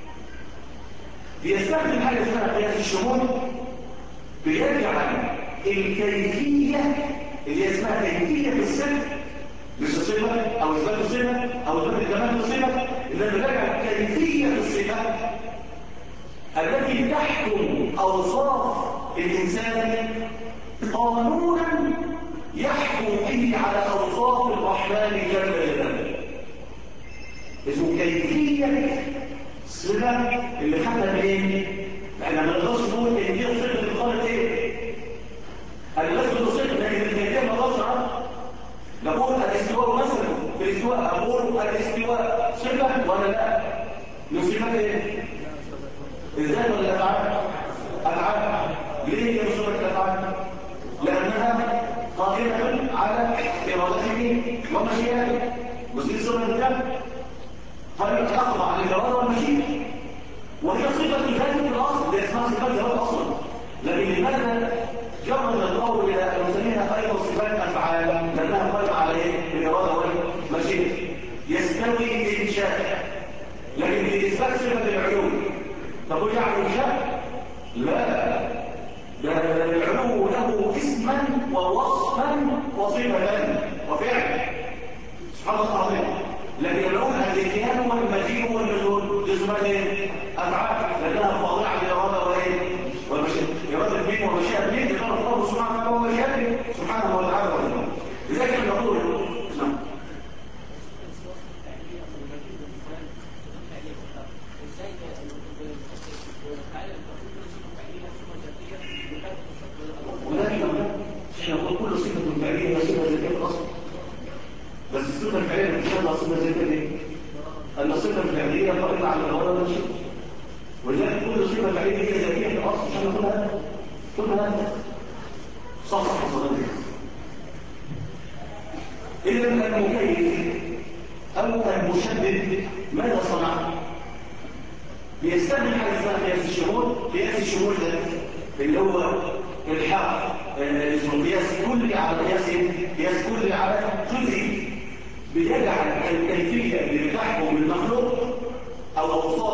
بيستخدم حاجة اسمها قياس الشمول، بيجعل الكيفية اللي اسمها كيفية الصفة، مش الصفة أو إثبات الصفة أو إثبات الكمال الصفة، إنما بيجعل كيفية الصفة التي تحكم أوصاف الإنسان قانونا يحكم به على أوصاف الرحمن جل جلاله. اسمه كيفية الصفة اللي خدها منين؟ احنا ما نقدرش نقول ان دي الصفة اللي قالت ايه؟ الناس بتصفة لكن الكيفية ما نقدرش عنها. نقول الاستواء مثلا، في الاستواء اقول الاستواء صفة ولا لا؟ من صفات ايه؟ الذات ولا الافعال؟ افعال. ليه هي صفة الافعال؟ لانها قائمة على ارادته ومشيئته. وزي صفة الذات فلتخضع للإرادة والمشيئة، وهي صفة ذات في الأصل، هي اسمها صفات ذات أصلا. لكن لماذا جرد الله إلى أن نسميها أيضا صفات أفعال؟ لأنها قائمة على إيه؟ الإرادة والمشيئة. يستوي إن شاء، لكن في إثبات صفة العلو تقول يعلو شاء؟ لا، ده العلو له اسما ووصفا وصفة وفعلا سبحان الله العظيم. لكن نقول الاتيان والمجيء والنزول دي اسمها ايه؟ افعال، لانها خاضعه للاراده وايه؟ والمشيئه. اراده مين ومشيئه مين؟ يقال الله سبحانه وتعالى ومشيئته سبحانه وتعالى. لذلك نقول نعم. ولكن مش هنقول كل صفه فعليه هي صفه ذاتيه الاصل، بس الصفة الفعلية مش هذا صفة ذاتية ليه؟ أن الصفة الفعلية قائمة على الإرادة والمشيئة، ولذلك كل صفة فعلية هي ذاتية في الأصل مش هنقولها كلها صح صدقني. إذا المكيف أو المشدد ماذا صنع؟ بيستخدم حاجة اسمها قياس الشمول. قياس الشمول ده اللي هو الحق اسمه قياس كلي على قياس كلي على جزئي. بيجعل الكيفية اللي بتحكم المخلوق أو أوصاف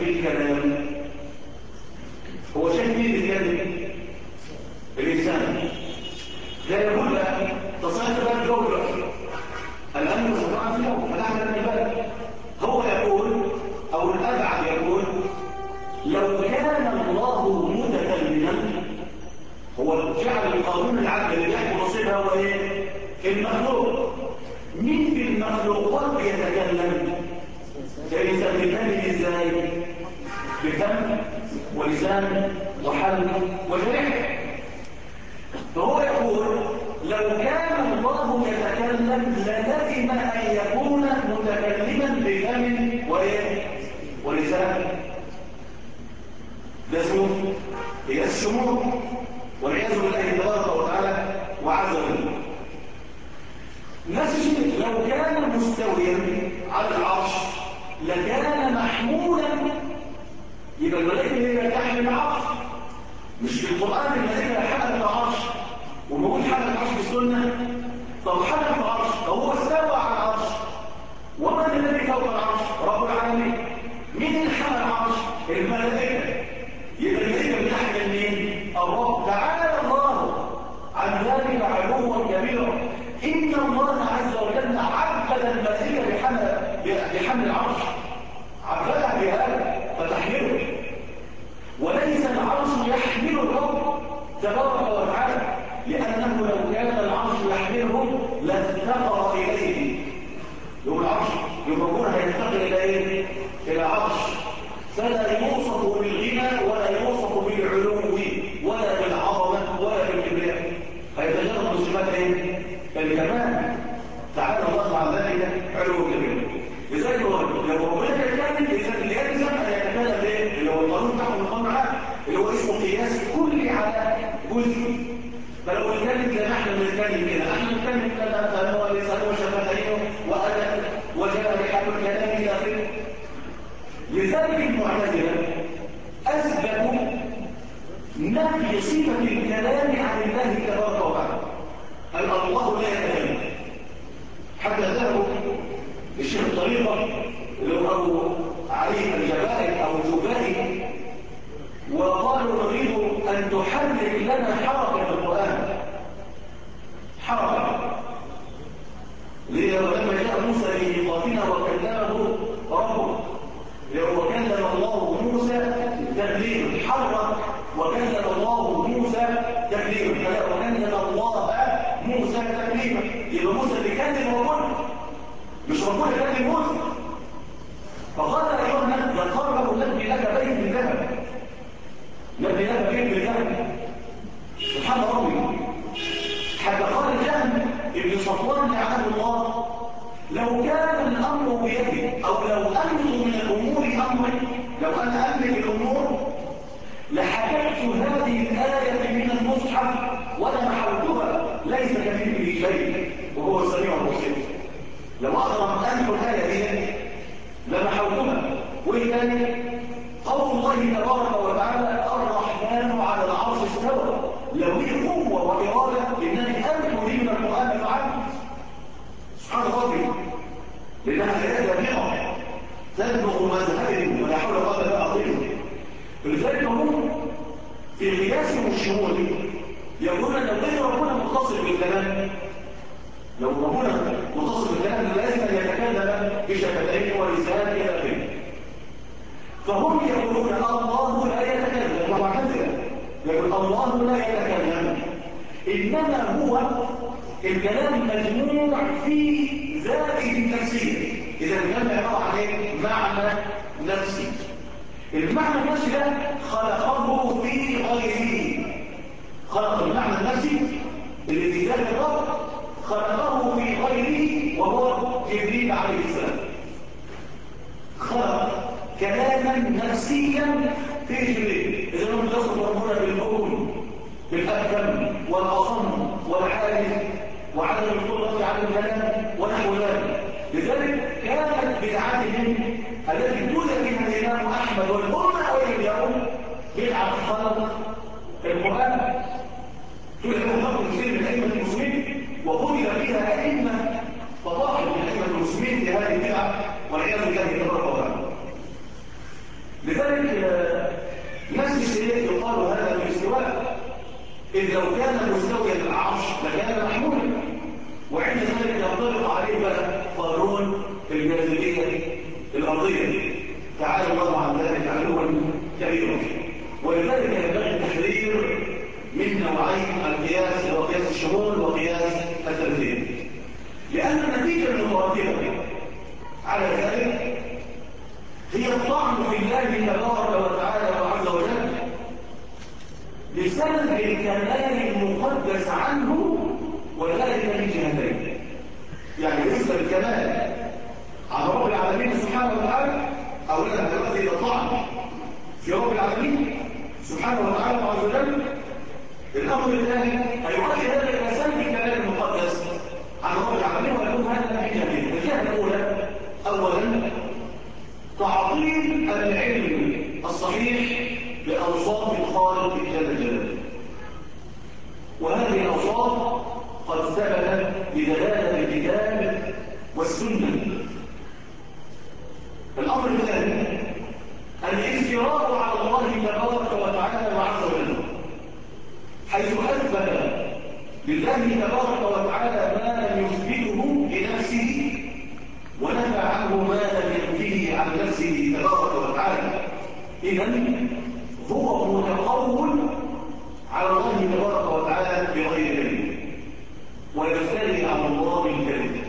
الكلام هو شايف مين بيتكلم؟ الإنسان. لا يقول بقى تصعد بقى الجولة الآن مستطاعا في الأول فنحن النبات. هو يقول أو الأبعد يقول لو كان الله متكلما، هو جعل القانون العدل اللي يحكم نصيبها هو ايه؟ المخلوق. مين في المخلوقات بيتكلم؟ الإنسان بيتكلم ازاي؟ بفم ولسان وحلق وجريح. فهو يقول لو كان الله يتكلم للزم ان يكون متكلما بفم ولسان. ده اسمه هي الشمول والعياذ بالله تبارك وتعالى وعز وجل. نفس الشيء لو كان مستويا على العرش لكان محمولا، يبقى الملائكه هي تحمل العرش. مش في القران الملائكه حملت العرش وموجود حمل العرش في السنه. طب حمل العرش هو استوى على العرش، ومن الذي فوق العرش؟ رب العالمين. مين اللي حمل العرش؟ الملائكه. يبقى الملائكه بتحمل مين؟ الرب. تعالى الله عن ذلك علوا كبيرا. ان الله عز وجل عبد الملائكه بحمل العرش، عبدها بهذا فتحمله، وليس العرش يحمل الرب تبارك وتعالى، لانه لو كان العرش يحمله لافتقر اليه. يوم العرش يوم هيفتقر الى ايه؟ الى عرش، فلا يوصف بالغنى ولا يوصف بالعلو ولا بالعظمه ولا بالكبرياء، هيتجرد بصفات ايه؟ الكمال. تعالى الله عن ذلك علو كبير. لذلك لو ربنا يتكلم اذا يلزم ان يتكلم ايه؟ اللي هو القانون بتاعه القانون العام اللي هو اسمه قياس كلي على جزء. فلو نتكلم زي ما احنا بنتكلم كده، احنا بنتكلم كده فهو لسانه وشفتيه وادب وجارحه الكلام الى اخره. لذلك المعتزله اثبتوا نفي صفه الكلام عن الله تبارك وتعالى، قال الله لا يتكلم. حتى ذهبوا الشيخ الطريقه اللي هو ابو علي الجبائي او الجبائي وقالوا نريد ان تحرك لنا حركه القران، حركه. ليه؟ ولما جاء موسى لميقاتنا وكلمه ربه، وكلم الله موسى تكليما، حرك وكلم الله موسى تكليما، وكلم الله موسى تكليما. يبقى موسى بيكلم ربنا مش ربنا يكلم موسى. فقال ايها الناس ذكر نبني لك بيت من ذهب، نبني لك بيت من ذهب. سبحان ربي. حتى قال جهم ابن صفوان لعنه الله لو كان الامر بيدي او لو املك من الامور امري، لو انا املك الامور لحكمت هذه الايه من المصحف ولا محوتها، ليس كمثله شيء وهو السميع البصير. لو اقدر ان امحو الايه دي لمحوتها. وايه ثاني؟ قول الله تبارك وتعالى الرحمن على العرش استوى. لو لي قوه واراده انني امحو دي من القران فعلت. سبحان ربي. لانها ايات جامعه تبلغ مذهبهم ولا حول ولا قوه الا بالله. ولذلك هم في قياسهم الشمولي يقولون لو كان ربنا متصل بالكلام، لو ربنا متصل بالكلام لازم ان يتكلم بشفتين ولسان الى اخره. فهم يقولون الله لا يتكلم، ومعتزله يقول الله لا يتكلم، انما هو الكلام مجموع في ذاته النفسيه. اذا الكلام عباره عن ايه؟ معنى نفسي. المعنى النفسي ده خلقه في غيره، خلق المعنى النفسي اللي في ذات الرب خلقه في غيره وهو جبريل عليه السلام. خلق كلاما نفسيا في جبريل. اذا هم يصف ربنا بالبكم بالأكم والأصم والعاجز وعدم القدرة على الكلام ونحو ذلك. لذلك كانت بدعتهم التي توجد فيها الإمام أحمد والأمة واليوم بدعة خلق القرآن. توجد فيها خلق كثير من أئمة المسلمين وقبل فيها أئمة فضائل من أئمة المسلمين في هذه البدعة والعياذ بالله تبارك وتعالى. لذلك ولذلك نفس الشيء يقال هذا بالاستواء، إذ لو كان مستويا العرش لكان محمولا، وعند ذلك ينطبق عليه بقى قانون الجاذبية الأرضية، تعالى الله عن ذلك علوا كبيرا. ولذلك ينبغي التحذير من نوعين القياس، هو قياس الشمول وقياس التمثيل، لأن النتيجة المترتبة على ذلك هي الطعن في الله تبارك وتعالى وعز وجل بسبب الكمال المقدس عنه، وذلك من جهتين. يعني بالنسبه للكمال على رب العالمين سبحانه وتعالى، اولا هيؤدي الى الطعن في رب العالمين سبحانه وتعالى وعز وجل. الامر الثاني هيؤدي هذا الى سلب الكمال المقدس عن رب العالمين، ويكون هذا من جهتين. الجهه الاولى اولا تعطيل العلم الصحيح بأوصاف الخالق جل جلاله، وهذه الأوصاف قد ثبتت بدلالة الكتاب والسنة. الأمر الثاني الافتراء على الله تبارك وتعالى وعز وجل، حيث أثبت لله تبارك وتعالى ما لم يثبته لنفسه، ونفى عنه ما لم ينفيه عن نفسه تبارك وتعالى. إذن هو متقول على الله تبارك وتعالى بغير كلمة، ويفتري على الله بالكلمة.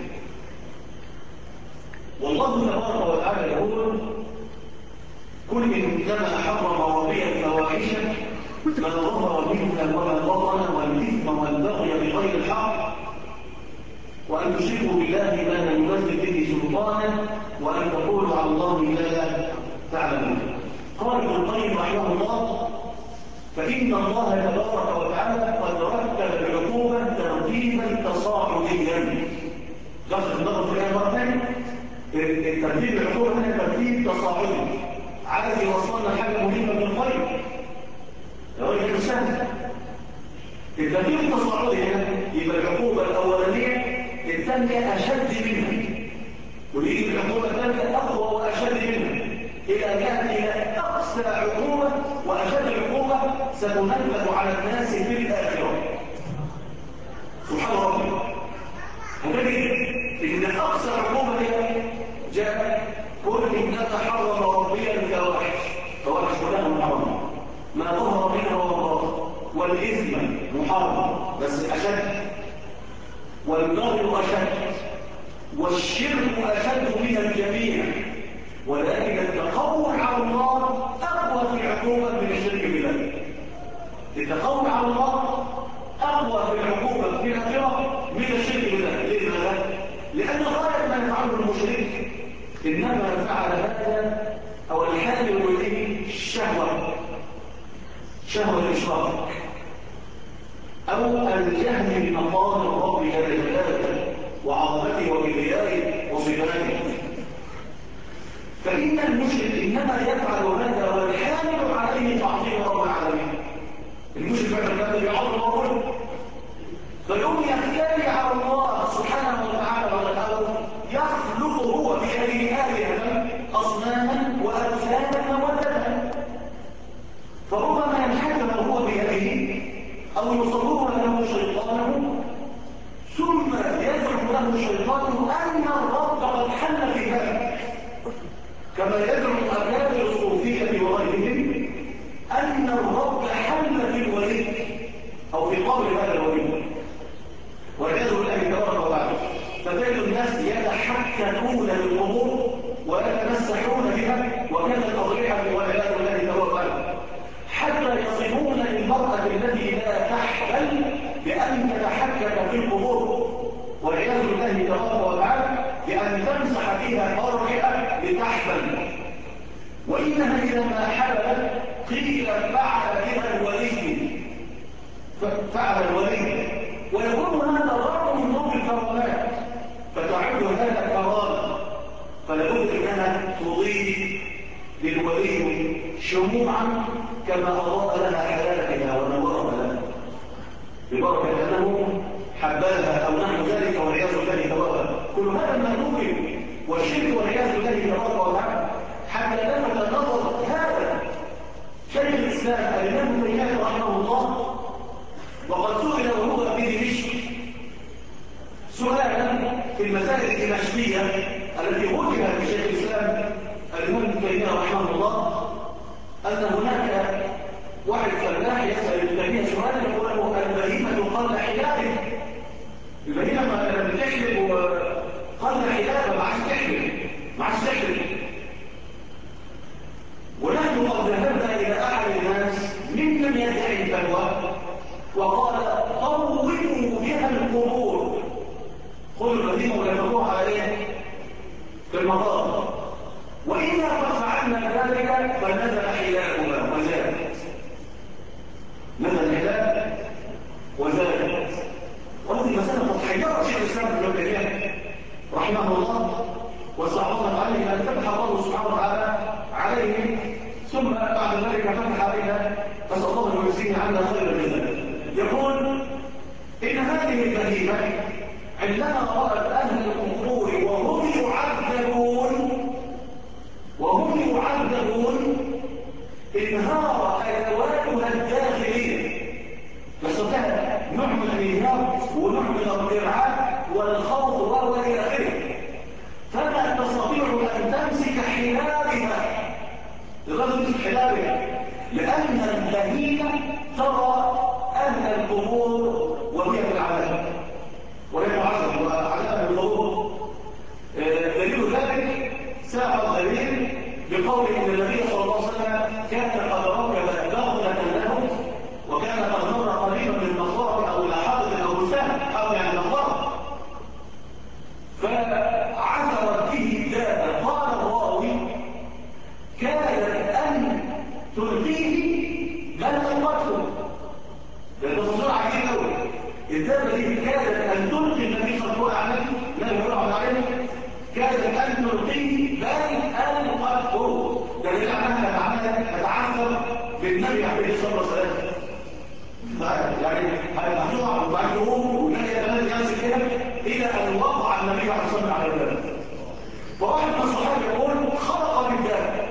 والله تبارك وتعالى يقول: قل إنما حرم ربي الفواحش ما ظهر منها وما بطن والإثم والبغي بغير الحق وأن تشركوا بالله ما لم ينزل به سلطانا وأن تقولوا على الله ما لا تعلمون. قال ابن القيم رحمه الله: فإن الله تبارك وتعالى قد رتب العقوبة ترتيبا تصاعديا. لاحظ النظر في الآية مرة ثانية، الترتيب العقوبة هنا ترتيب تصاعدي، عايز يوصلنا حاجة مهمة من القيم. يقول لك مش سهل. الترتيب التصاعدي هنا يبقى العقوبة الأولانية الثانية أشد منها، ويجي العقوبة الثالثة أقوى وأشد منها، إلى أن يأتي إلى أقصى عقوبة وأشد عقوبة ستنفذ على الناس في الآخرة. سبحان ربي. هنجد إن أقصى عقوبة جاء: قل إنما حرم ربي الفواحش، فواحش كلها محرمة، ما ظهر منها وما والإثم محرم بس أشد، والبغي أشد، والشرك أشد من الجميع، ولكن التقول على الله أقوى في عقوبة من الشرك بالله. التقول على الله أقوى في العقوبة في الآخرة من الشرك بالله. لماذا؟ لأن غاية ما يفعله المشرك إنما فعل هذا أو الحامل إليه الشهوة، شهوة الإشراك أو الجهل بمقام الرب جل جلاله وعظمته وكبريائه وصفاته. فإن المشرك إنما يفعل هذا والحامل عليه تعظيم رب العالمين. المشرك يعمل هذا بيعظم ربه، فيقوم يختلي على الله سبحانه وتعالى وتعالى، يخلق هو بيده آلهة أصناما وأجسادا مودة، فربما ينحكم هو بيده أو يصور له شيطانه، ثم يزعم له شيطانه أن الرب قد حل في ذلك، كما يزعم أبناء الصوفية وغيرهم أن الرب حل في الولي أو في قبر هذا الولي، والعياذ بالله تبارك وتعالى. فتجد الناس يتحكمون بالقبور ويتمسحون بها وكان الأضرحة والعياذ بالله تبارك وتعالى، حتى يصفون للمرأة التي لا تحبل بأن تتحكم في القبور والعياذ بالله تبارك وتعالى، بأن تمسح فيها فرجها لتحبل، وإنها إذا ما حبلت قيل فعل بها الولي، فعل الولي، ويكون هذا ضرب من ضرب الكرامات، فتعد هذا كرامة، فلابد انها تضيف للولي شموعا كما اضاء لها حياتها ونورها لها، ببركه انه حبلها او نحو ذلك والعياذ بالله تبارك. كل هذا الممكن والشرك والعياذ بالله تبارك وتعالى، حتى لفت نظر هذا الإسلام الإمام ابن تيمية رحمه الله، وقد سئل وهو بدمشق سؤالا في المسائل الدمشقية التي وجهت بشيخ الإسلام الإمام ابن تيمية رحمه الله، أن هناك واحد فلاح يسأل ابن تيمية سؤالا يقول له البهيمة قبل حلاله، البهيمة لما بتحلب قبل حلاله ما عادش تحلب، ما عادش تحلب. ونحن قد ذهبنا إلى أحد الناس ممن يدعي البلوى وقال طوّلوا بها القبور، خذوا البهيمة ولفقوها على ايه؟ في المطار، وإذا قد فعلنا ذلك فنزل حلالها وزادت، نزل حلال وزادت. وهذه المسألة قد حيرت شيخ الإسلام ابن تيمية رحمه الله وسعظنا عليه أن فتح الله سبحانه وتعالى عليه، ثم بعد ذلك فتح عليها، فسأل الله أن يجزيه عنا خير الجزاء. يقول إن هذه البهيمة عندما رأت أهل القبور وهم يعذبون انهار حيوانها الداخلية، فستها نوع من الانهيار ونوع من الارتعاع والخوف والى اخره، فلا تستطيع ان تمسك حلالها لغايه تمسك حلالها، لان البهيمه ترى اهل القبور وهي في العذاب وهي معذبه وعذاب القبور. دليل ذلك ساعة دليل بقول ان النبي صلى الله عليه وسلم كان قد ركب بغلة له، وكان قد مر قريبا من المصائب او الحاضر او السهم او يعني المصائب، فعثرت به الدابة. قال الراوي كادت ان تلقيه بل القتل. ده تصور عجيب قوي، الدابة دي كادت ان تلقي النبي صلى الله عليه وسلم، كادت ان تلقيه بل القتل. ده اللي معناها تتعثر بالنبي عليه الصلاه والسلام، يعني هتقع وبعد يقوم والنبي يتمنى يمسك كده الى ان وقع النبي عليه الصلاه والسلام على الباب. فواحد من الصحابه يقول خرق بالدابه،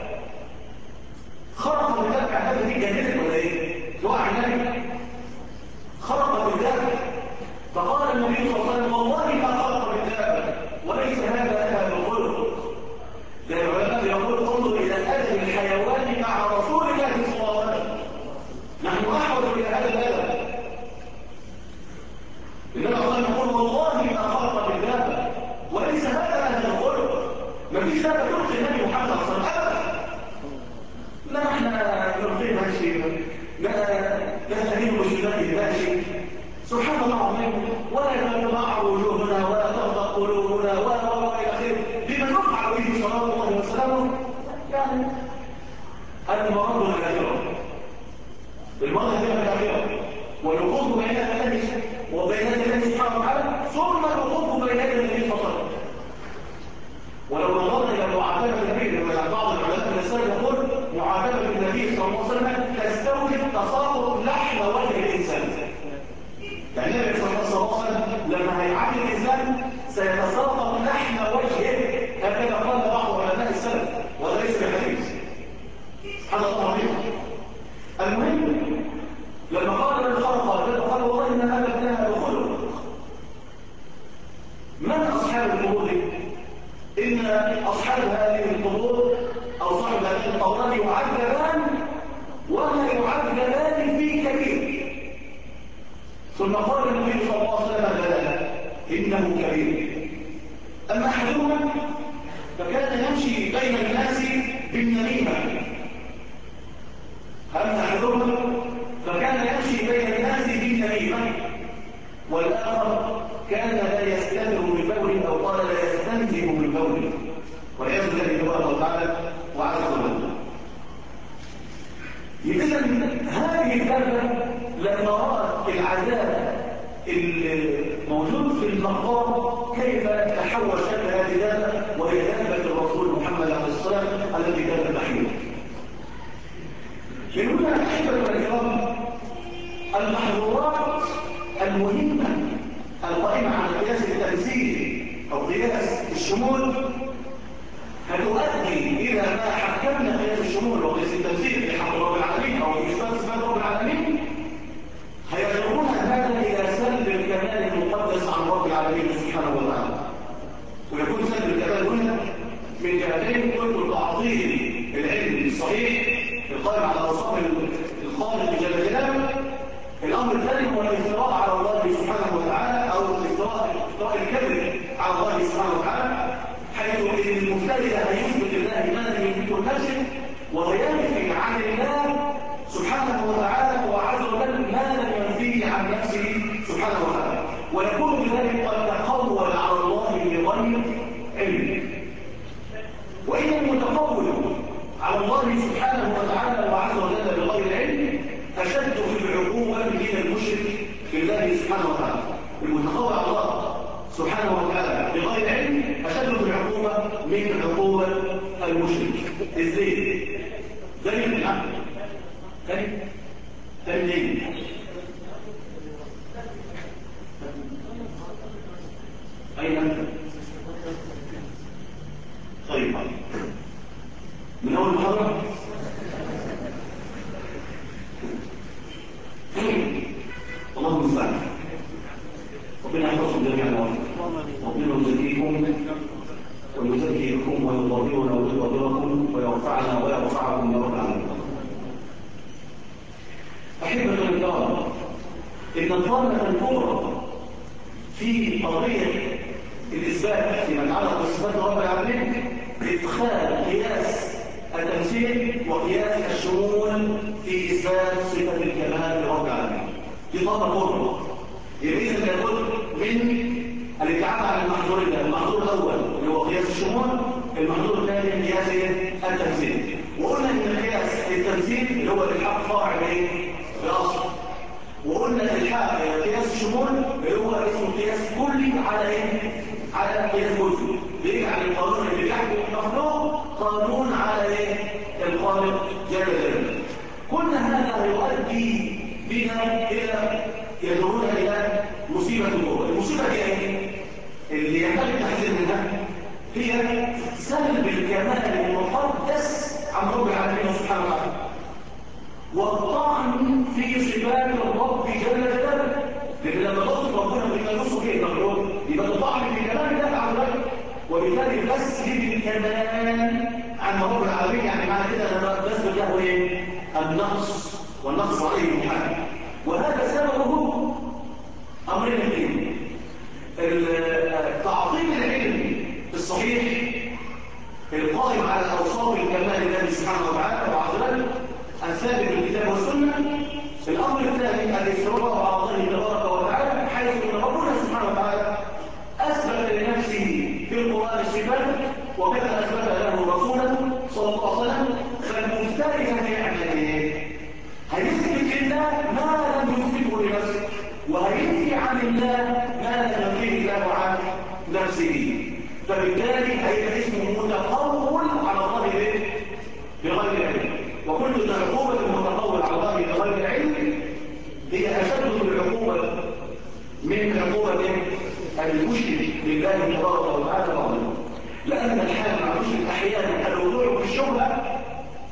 خرق بالدابه. هذا دي جننت ولا ايه؟ وقع النبي خرق بالدابه. فقال النبي صلى الله عليه وسلم والله ما خرق بالدابه وليس هذا اهل الخلق. زي العلماء يقول انظر الى ادب الحيوان مع رسول الله صلى الله عليه وسلم، نحن احوج الى هذا الادب. النبي صلى الله عليه وسلم يقول والله ما خرق بالدابه وليس هذا اهل الخلق. ما فيش دابه تلقي النبي محمد صلى الله عليه وسلم ابدا. لا احنا نلقيه ماشي، لا نستهين بشباكه ماشي، سبحان الله العظيم، ولا تتمعر وجوهنا ولا ترضى قلوبنا ولا الى اخره بما نفعل به صلى الله عليه وسلم. يعني المرض الاخره، المرض الاخره والوقوف بين الله وبين الله سبحانه وتعالى، ثم الوقوف بين يدي النبي صلى الله عليه وسلم. ولو نظرنا الى معاتبه النبي، بعض العلماء الاسلام يقول معاتبه النبي صلى الله عليه وسلم تستوجب تساقط لحم وجه الانسان. يعني النبي صلى الله عليه وسلم لما هيعامل الانسان سيتساقط لحم وجهه، هكذا قال بعض علماء السلف وهذا ليس بحديث. سبحان الله العظيم. المهم لما قال من خلق قال والله ان هذا ابنها بخلق. من اصحاب القبور؟ ان اصحاب هذه القبور او صاحب هذه القبور يعذبان، وما يعذبان في كبير. ثم قال النبي صلى الله عليه وسلم لا انه كبير. اما احدهما فكان يمشي بين الناس بالنميمه، اما احدهما فكان يمشي بين الناس بالنميمه، والاخر كان لا يستتر بالبول او قال لا يستنزه بالبول، والعياذ بالله تبارك تعالى وعز وجل. إذا هذه الدابة لما رأت العذاب الموجود في المقام كيف تحول شكل هذه الدابة، وهي دابة الرسول محمد عليه الصلاة والسلام التي كانت محيوة. من هنا أحبة الكرام المحظورات المهمة القائمة على قياس التنزيل أو قياس الشمول هتؤدي إلى ما حكمنا قياس الشمول وقياس التنزيل في حق رب العالمين أو في على اوصاف الخالق جل جلاله. الامر الثاني هو الافتراء على الله سبحانه وتعالى، او افتراء الكذب على الله سبحانه وتعالى، حيث ان المفتري هيثبت لله ما لم يثبته لنفسه، وينفي عن الله سبحانه وتعالى وعز وجل ما لم ينفيه عن نفسه سبحانه وتعالى، ويكون بذلك قد تقول على الله بغير علم. وإن المتقول على الله سبحانه وتعالى وعز وجل بغير علم أشد في العقوبة من المشرك بالله سبحانه وتعالى. المتقول على الله سبحانه وتعالى بغير علم أشد في العقوبة من عقوبة المشرك. إزاي؟ دليل الحق تنين أين أنت؟ طيب من أول محاضرة الله المستعان. ربنا يحفظكم جميعا، ربنا يزكيكم ويزكيكم ويطهرنا ويطهركم ويرفعنا ويرفعكم يا رب العالمين. أحبة الكرام، إن الضالة الكبرى في قضية الإثبات فيما يتعلق بصفات رب العالمين إدخال قياس التمثيل وقياس الشمول في إثبات صفة الكمال لرب العالمين. دي طاقة كبرى. يبقى إذا لابد من الابتعاد عن المحظورين. المحظور الأول اللي هو قياس الشمول، المحظور الثاني قياس التمثيل. وقلنا إن قياس التمثيل اللي هو الحق فاعل بأصل، وقلنا الحق قياس الشمول اللي هو اسمه قياس كلي على قياس جزئي، بيجعل القانون اللي بيحكم المخلوق قانون على الخالق جل جلاله. كل هذا يؤدي بنا الى يدعونا الى مصيبه كبرى. المصيبه هي اللي يحتاج التحذير منها، هي سلب الكمال المقدس عن رب العالمين سبحانه وتعالى، والطعن في صفات الرب جل جلاله. لكن لما تصف ربنا بكلمه كده يبقى الطعن في كلام الله عز وجل، وبالتالي تسلب الكمال عن رب العالمين. يعني معنى كده انا بثبت له النقص، والنقص عليه محال. وهذا سببه امرين اثنين: تعظيم العلم الصحيح القائم على اوصاف الكمال لله سبحانه وتعالى وعز وجل الثابت بالكتاب والسنه. الامر الثاني الافتراء على الله تبارك وتعالى، حيث ان ربنا سبحانه وتعالى اثبت لنفسه في القران الصفات وكذا اثبت له رسوله صلى الله عليه وسلم. فالمفتري هيعمل ايه؟ هيثبت لله ما لم يثبته لنفسه، وهينفي عن الله ما لم ينفيه الله عن نفسه. فبالتالي هيبقى اسمه متقول على الله بغير علم. وكل عقوبة المتقول على الله بغير علم هي أشد العقوبة من عقوبة المشرك لله تبارك وتعالى بعضهم. لأن الحال مع المشرك أحيانا الوقوع في الشبهة،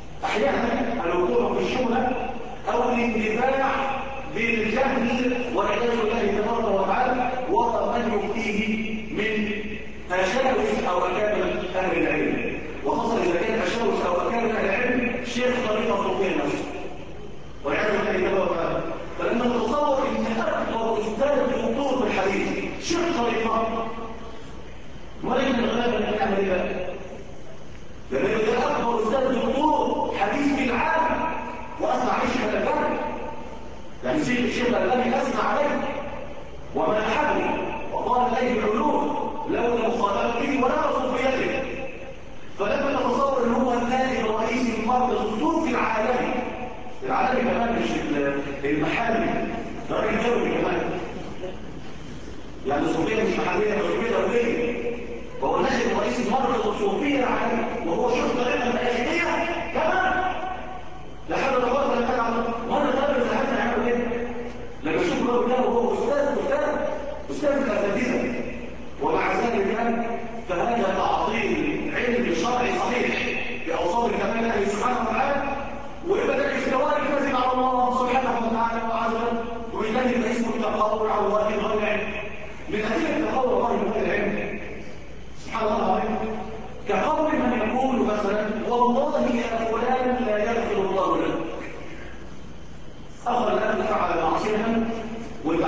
أو الاندفاع بالجهل والعياذ بالله تبارك وتعالى، وراء من يؤتيه من أشاوس أو أكابر أهل العلم، وخاصة إذا كان أشاوس أو أكابر أهل العلم شيخ طريقة صوفية نفسه والعياذ بالله تبارك وتعالى. فلما نتصور إن أكبر أستاذ دكتور في الحديث شيخ طريقة، ولكن الغالب أن يعمل إيه بقى؟ لأنه ده أكبر أستاذ دكتور حديث في العالم وأسمع عليه الشيخ الألباني. يعني الشيخ الألباني أسمع عليه ومنحه وقال عليه العلوم لولا مخالفته ولا صوفيته. فلما نتصور ان هو النائب الرئيسي لمرض الصوفي العالمي كمان، مش المحلي، ده راجل دولي كمان. يعني الصوفيه مش محليه، الصوفيه دوليه. وهو النائب الرئيسي لمرض الصوفيه العالمي، وهو شوف طريقه الاشعريه كمان. لحد ما وصل لحد وانا قابل لحد يعمل كده. لما اشوف له ده وهو استاذ الاساتذه، ومع ذلك فهذا تعطيل علم شرعي صحيح باوصاف الكمال لله سبحانه وتعالى، ويبقى ده الاستواء الكاذب على الله سبحانه وتعالى وعز وجل، وبالتالي يبقى اسمه التقول على الله بغير علم. من اجل التقول على الله بغير علم سبحان الله العظيم، كقول من يقول مثلا والله يا فلان لا يغفر الله لك،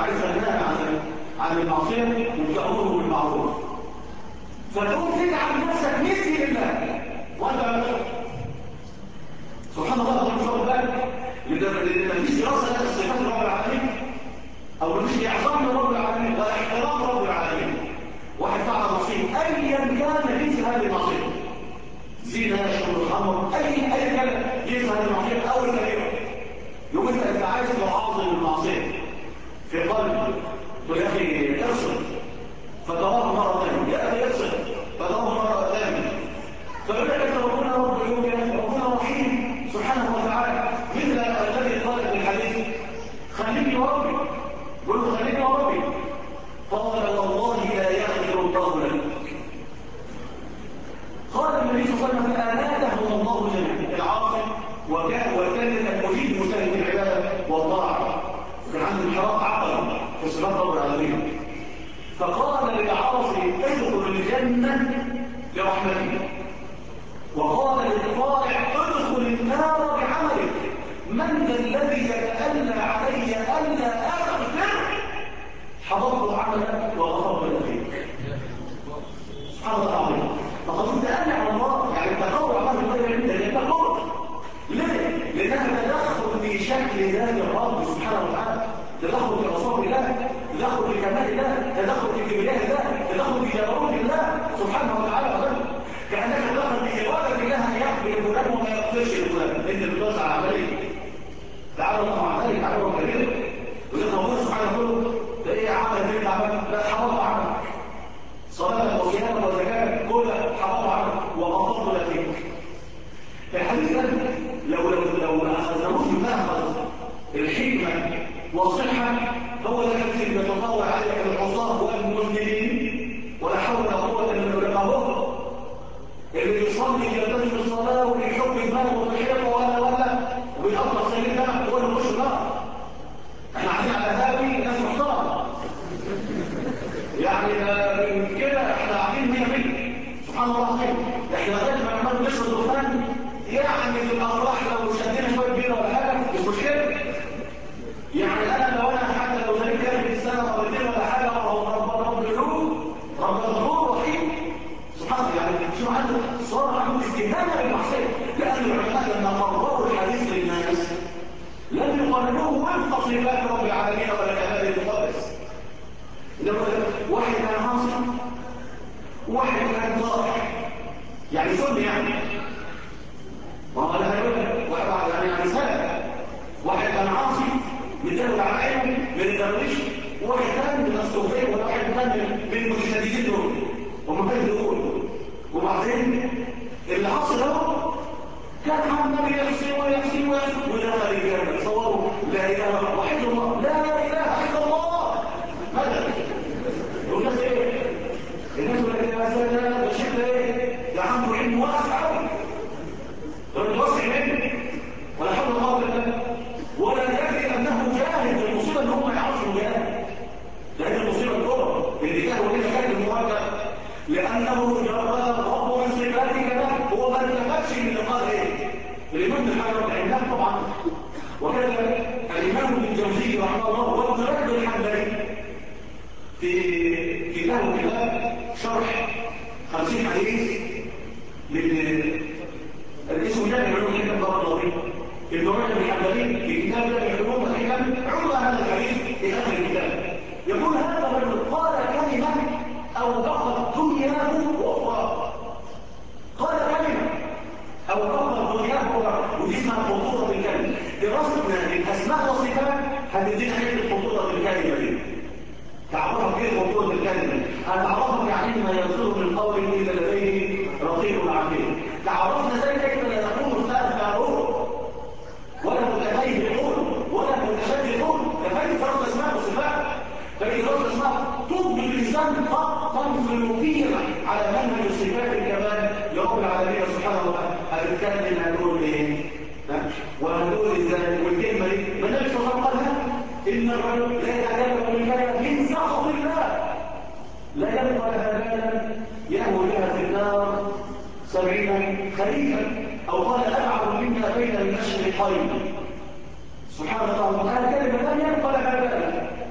عايز تنهى عن المعصيه وتامره بالمعروف، فتقوم تجعل نفسك مثل الله وانت لا تشعر. سبحان الله، ده مش واخد بالك لان مفيش دراسه لها صفات رب العالمين، او مفيش اعظام لرب العالمين ولا احترام رب العالمين. واحد فعل معصيه ايا كان ليس هذه المعصيه، زنا، شرب الخمر، اي كلام ليس هذه المعصيه او الكبيره، يوم انت عايز تعاظم المعصيه في قلبك تقول يا اخي ارسل فتراه مره ثانيه، يا اخي ارسل فتراه مره ثانيه، فيقول لك انت ربنا رب اليوم ربنا رحيم سبحانه وتعالى، مثل الذي قال في الحديث خليني وربي، يقول له خليني وربي، قال والله لا يغفر الله لك. قال النبي صلى الله عليه وسلم اماتهم الله جميعا العاصي وكانت تريد مشاهد العباده والطاعه، وكان عنده انحراف عقلي في صفات رب العالمين، فقال للعاصي ادخل الجنه برحمته، وقال للطائع ادخل النار بعملك، من ذا الذي يتألى علي ألا أغفر حضرت عملك وغفرت لك. سبحان الله العظيم. فقد تتألى على الله، يعني التقوى على الله غير انت لان تقوى. ليه؟ لانها تدخل في شكل ذات الرب سبحانه وتعالى، تدخل في اوصاف الله، تدخل في كمال الله، تدخل في كبرياء الله، تدخل في جبروت الله سبحانه وتعالى. كأنك تدخل في إرادة الله أن يقبل فلان وما يقبلش فلان، أنت بتوزع عملية. تعالى الله عملية، تعالى الله كبير. ويقول الله سبحانه وتعالى ده إيه عمل فين عمل؟ لا حرام عمل. صلاة وصيام وزكاة كل حرام عمل وغفرت لك. الحديث ده لو أخذناهوش من مأخذ الحكمة والصحة، هو ده كان في بيتطاول عليك العصاة والمذنبين ولا حول ولا قوة إلا بالله، اللي بيصلي يلتزم الصلاه وبيحب دماغه وبيحبه ولا وبيقطع سيدنا هو اللي مش نار. احنا قاعدين على هاوي ناس محترمه، يعني كده احنا قاعدين 100 سبحان الله العظيم. احنا لغايه ما عمال نشرب دخان، يعني في الافراح لو شدينا شويه بيره ولا حاجه مش مشكله. يعني انا لو حتى لو زي كده في السنه مرتين ولا حاجه رب غفور رحيم سبحان الله. يعني شو عنده صار عنده استهانه بالمعصيه، لان العلماء لما قرروا الحديث للناس لم يقرروه وفق صفات رب العالمين ولا كماله المقدس. انما واحد كان عاصي وواحد كان صالح، يعني سني يعني ما هو انا هقول لك واحد يعني سلف، واحد كان عاصي متداول على عينه من الدرويش، وواحد كان من الصوفيه، وواحد كان من المجتهدين دول هم كانوا يقولوا. وبعدين العصر ده كان عمال يحسي ودخل الجنه. تصوروا لا اله وحيد الله، لا اله الا الله. ماذا يقول لك ايه؟ الناس يقول لك يا سلام ده شيء ايه؟ ده عنده علم واسع قوي، ده متوسع منه ولا حول ولا قوه الا بالله، ولا يدري انه جاهل. المصيبه ان هم ما يعرفوا جاهل، لان المصيبه الكبرى اللي جاهل كده كان المرجع، لأنه جرد الرب من صفات كلام، هو ما انتفدش من قال ايه؟ الإمام الحجر العلام طبعا، وكذا الإمام ابن الجوزي رحمه الله وابن رجب الحنبلي في له كتاب شرح 50 حديث الاسم جامع علوم الحكم برضه ابن رجب الحنبلي في كتاب جامع علوم الحكم عرض هذا الحديث في آخر الكتاب. يقول هذا الرجل قال كلمة أو بقت دنياه وأخرى، قال كلمة أو بقت دنياه وأخرى، ودي اسمها خطورة الكلمة. دراستنا للأسماء والصفات هتدينا حته خطورة الكلمة دي، تعرفك ايه خطورة الكلمة، هتعرفك يعني ما يصدر من قول إلا لديه رقيب عتيد. تعرفنا زي كيف لا نقول أستاذ فاروق ولا متخيل يقول ولا متشدد يقول، كفاية فرق أسماء وصفات. فإذا فرق أسماء تطبق الإنسان خطا سلوكيا على منهج الصفات الكمال لرب العالمين سبحانه وتعالى. هنتكلم هنقول ايه؟ وهنقول ازاي؟ والكلمة دي ما النبي صلى الله عليه وسلم قالها إن الرجل لا يتكلم بالكلام من سخط الله لا يبقى لها بالا يهوي بها في النار 70 خريفا، أو قال أبعد منا بين المشرقين. سبحان الله، هذه كلمة لم يبقى لها بالا.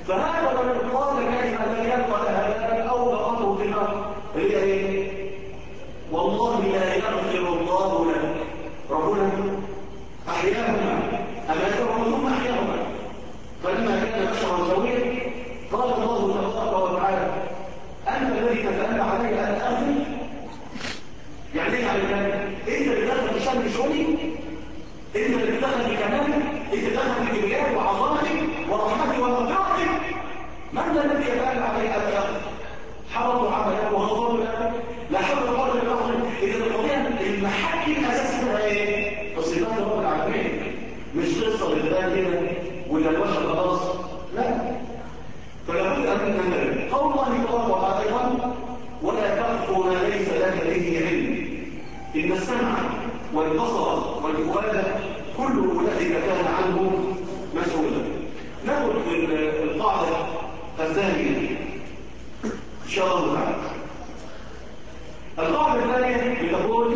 فهذا من قال كلمة لا يلقى لها بال أو لقطه في الأرض اللي هي إيه؟ والله لا يغفر الله لك. ربنا أحياهما أماتهم ثم أحياهما، فلما كان بشرا سويا قال الله تبارك وتعالى أنت الذي تتألى علي أن أغفر. يعني ايه على الكلام؟ انت اللي دخل في شأن شؤوني، انت اللي دخل في كمالي، انت دخل في كبريائي وعظمتي ورحمتي ومغفرتي. من الذي يتألى علي أن أغفر؟ حفظوا عملك وغفروا لك، لا حول ولا قوة الا بالله. اذا القضيه المحك الاساسي منها ايه؟ تصريفات رب العالمين، مش قصه للبال كده ولا الوجه خلاص، لا. فلابد ان ننتبه. قول الله تبارك وتعالى ايضا ولا تقف ما ليس لك به علم ان السمع والبصر والفؤاد كل اولئك كان عنه مسؤولا. ناخذ القاعده الثانيه إن شاء الله تعالى. القاعدة الثانية بتقول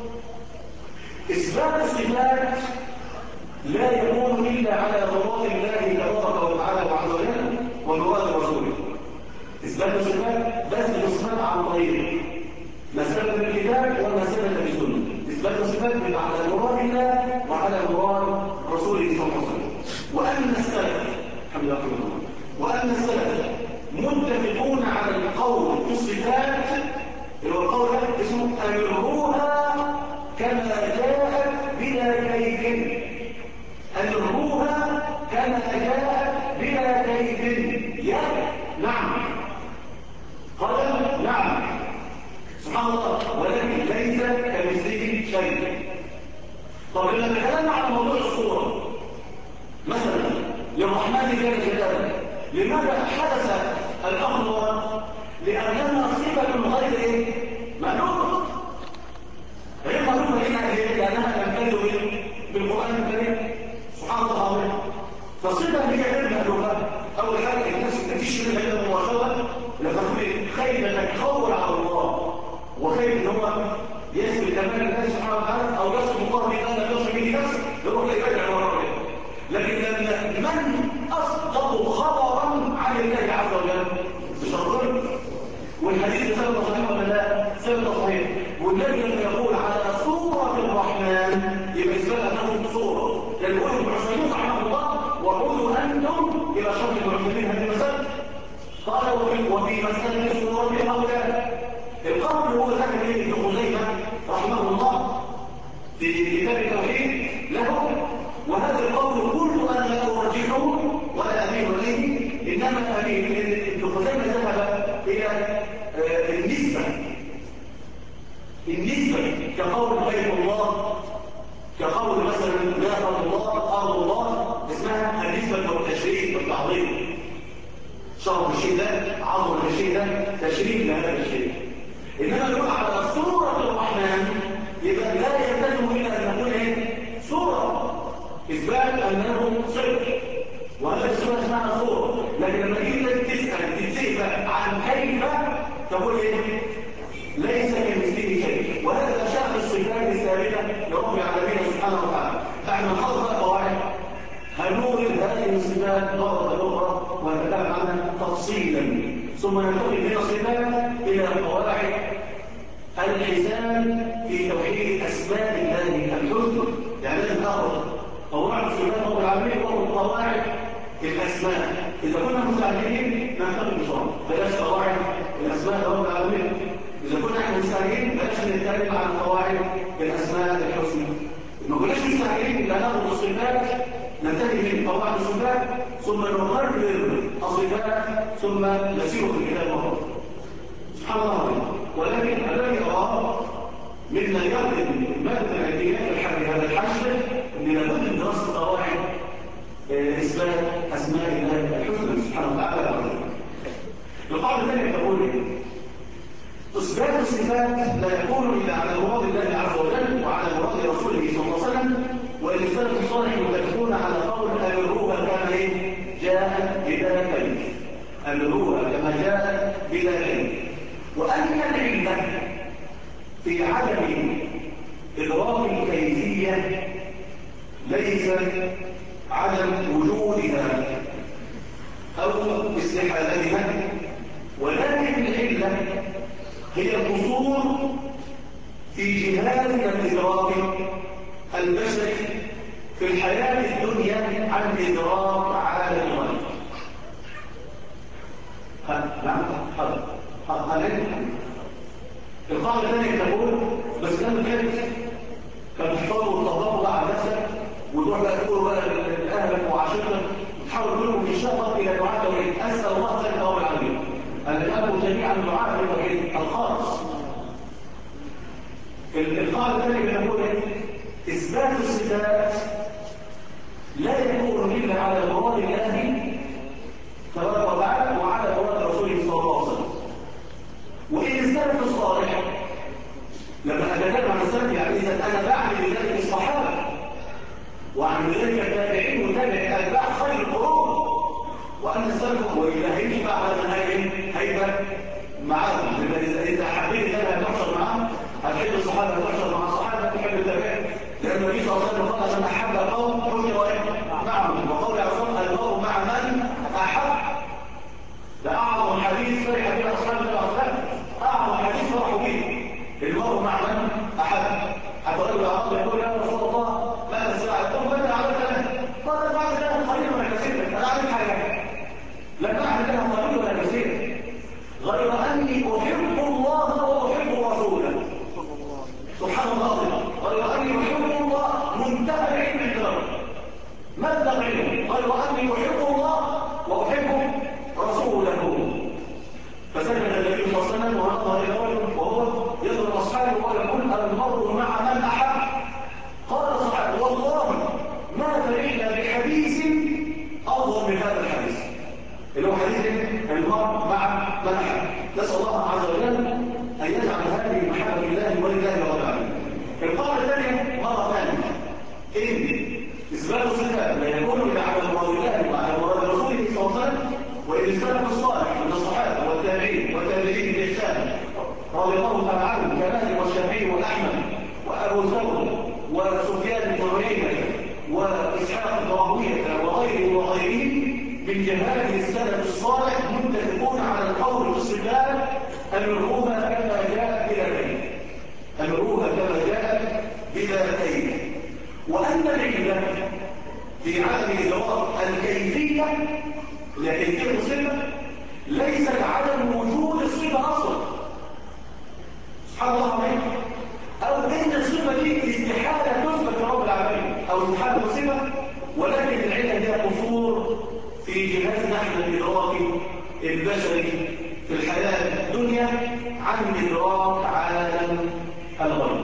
إثبات الصفات لا يكون إلا على مراد الله تبارك وتعالى وعز وجل ومراد رسوله. إثبات الصفات بس الصفات عن طريق ما ثبت في الكتاب وما ثبت في السنة. إثبات الصفات بيبقى على مراد الله وعلى مراد رسوله صلى الله عليه وسلم. وأن السلف الحمد لله وأن السلف متفقون على القول في الصفات اللي هو القول اسمه أمروها كما جاءت بلا كيف. أمروها كما جاءت بلا كيف. يا نعم قال نعم سبحان الله، ولكن ليس كمثله شيء. طب لما تكلمنا على موضوع الصورة مثلا للرحمن جل جلاله، لماذا حدث الأمر؟ لأنها صفة غير إيه؟ مألوفة. غير مألوفة هنا لأنها لم ترد بالقرآن الكريم سبحان الله. فالصفة هي غير مألوفة. أول حاجة الناس تشير إلى مباشرة لما تقول خايف أنك تخول على الله وخايف أن هو يثبت كمال الله سبحانه وتعالى أو يصف الله بأن يصف به نفسه يروح يرجع وراه. لكن لما من أصدق خبرا عن الله عز وجل بشرطين، والحديث ثبت صحيح ولا لا؟ ثبت صحيح. والنبي لما يقول على صورة الرحمن يبقى إثبات أنه صورة، لأن يقول المعصمين رحمه الله وقولوا أنتم إلى شرط المعصمين هذه المسألة. قال وفي مسألة صورة الأولاد القول هو ذكر ابن خزيمة رحمه الله في كتاب التوحيد له، وهذا القول كل أنا لا أرجحه ولا أميل إليه، إنما أميل ابن خزيمة ذهب إلى النسبة كقول بيت الله، كقول مثلا ناقة الله أرض الله، اسمها النسبة والتشريف والتعظيم. شرف الشيء ده عظم الشيء ده تشريف لهذا الشيء. إنما نقول على صورة الرحمن يبقى لا يلتزم إلا أن نقول إيه؟ صورة، إثبات أنه صفر، وهذا الصورة اسمها صورة. لكن لما تيجي تسأل عن كيف تقول إيه؟ ليس كمثله شيء. وهذا شأن الصفات الثابتة لرب العالمين سبحانه وتعالى. فاحنا نحفظ قواعد هنورد هذه الصفات مرة أخرى ونتكلم عنها تفصيلا، ثم ننتقل من الصفات إلى قواعد الحسان في توحيد أسماء الله الحسنى. يعني لازم ناخذ قواعد الصفات رب العالمين وقواعد الأسماء. إذا كنا مستعجلين ننتقل بسرعة، بلاش قواعد الأسماء رب العالمين. إذا كنا احنا مستعجلين بلاش نتكلم عن قواعد الأسماء الحسنى. ما كناش مستعجلين لا ناخذ الصفات ننتهي من قواعد الصفات ثم نقرر الصفات ثم نسير في الكتاب مرة. سبحان الله. ولكن الذي أراه مما يخدم مادة الاعتياد الحري هذا الحشر أن لابد من دراسة قواعد إثبات أسماء الله الحسنى سبحانه وتعالى. القاعدة الثانية تقول إثبات الصفات لا يكون إلا على مراد الله عز وجل وعلى مراد رسوله صلى الله عليه وسلم، والإنسان الصالح متفقون على قول أمروها كما جاءت بلا كيف. أمروها كما جاءت بلا كيف. وأن العلة في عدم إدراك الكيفية ليس عدم وجودها، أو استحالتها، ولكن العلة هي القصور في جهاز الإدراك البشري في الحياة الدنيا عن إدراك عالم الغيب. نعم القاعدة الثانية تقول بس كان تحفظوا وتطبقوا بقى على نفسك وتروح بقى تقولوا بقى لأهلك وعشيرتك وتحاول كلهم في الشهر إلى دعاء توحيد. أسأل الله ذلك رب العالمين أن يكونوا جميعا دعاء توحيد الخالص. القاعدة الثانية بتقول إثبات الصفات لا يكون إلا على مراد الله تبارك وتعالى وعلى مراد رسوله صلى الله عليه وسلم. وإن السلف الصالح لما أتكلم عن السلف يعني إذا أنا بعمل بذلك الصحابة وعن ذلك التابعين وتابع أتباع خير القرون، وأن السلف وإذا هيجي بقى على منهجهم هيبقى معاهم. إذا حبيت أنا هتحصل معاهم هتحب الصحابة، هتحصل مع الصحابة، تحب التابعين، لأن النبي صلى الله عليه وسلم قال من أحب قوم حشر معهم، وقول عصام المرء مع من أحب. ده أعظم حديث فرح به أصحاب الأخلاق، أعظم حديث فرحوا به المرء مع من أحب. حتى رجل العرب يقول يا رسول الله ماذا الساعة؟ يقول ماذا عملت له؟ قال بعد ذلك قليل ولا كثير، أنا عملت حاجة لم أعمل لها قليل ولا كثير غير أني أحب الله وأحب رسوله. سبحان الله، غير أني أحب الله منتهى العلم الدرجة مبلغ علم، غير أني أحب الله وأحب رسوله. فسجد النبي صلى الله عليه وسلم ونظر إلى رجل وهو يضرب أصحابه ويقول المرء مع من أحب. قال الصحابة والله ما فرحنا بحديث أفضل من هذا الحديث اللي هو حديث المرء مع من أحب. نسأل الله عز وجل أن يجعل هذه المحبة لله ولله رب العالمين. القاعدة الثانية مرة ثانية إن إثبات الصفات لا يكون إلا على مراد الله وعلى مراد رسوله صلى الله عليه وسلم، وإن السلف الصالح من الصحابة والتابعين والتابعين بإحسان رضي الله تعالى عنهم كمالك والشافعي وأحمد وأبو ثور وسفيان بن عيينة وإسحاق بن راهويه وغيرهم من جهات السلف الصالح متفقون على القول في الصفات أمروها كما جاء بذاتين، أمروها كما جاء بذاتين. وأن العلة في عدم إدراك الكيفية لكيفية الصفة ليست عدم وجود الصفة أصلا سبحان الله عليك، أو إن الصفة دي استحالة تثبت لرب العالمين أو استحالة الصفة، ولكن العلة هي قصور في جهازنا نحن الإدراك البشري في الحياة الدنيا عن إدراك عالم الغيب.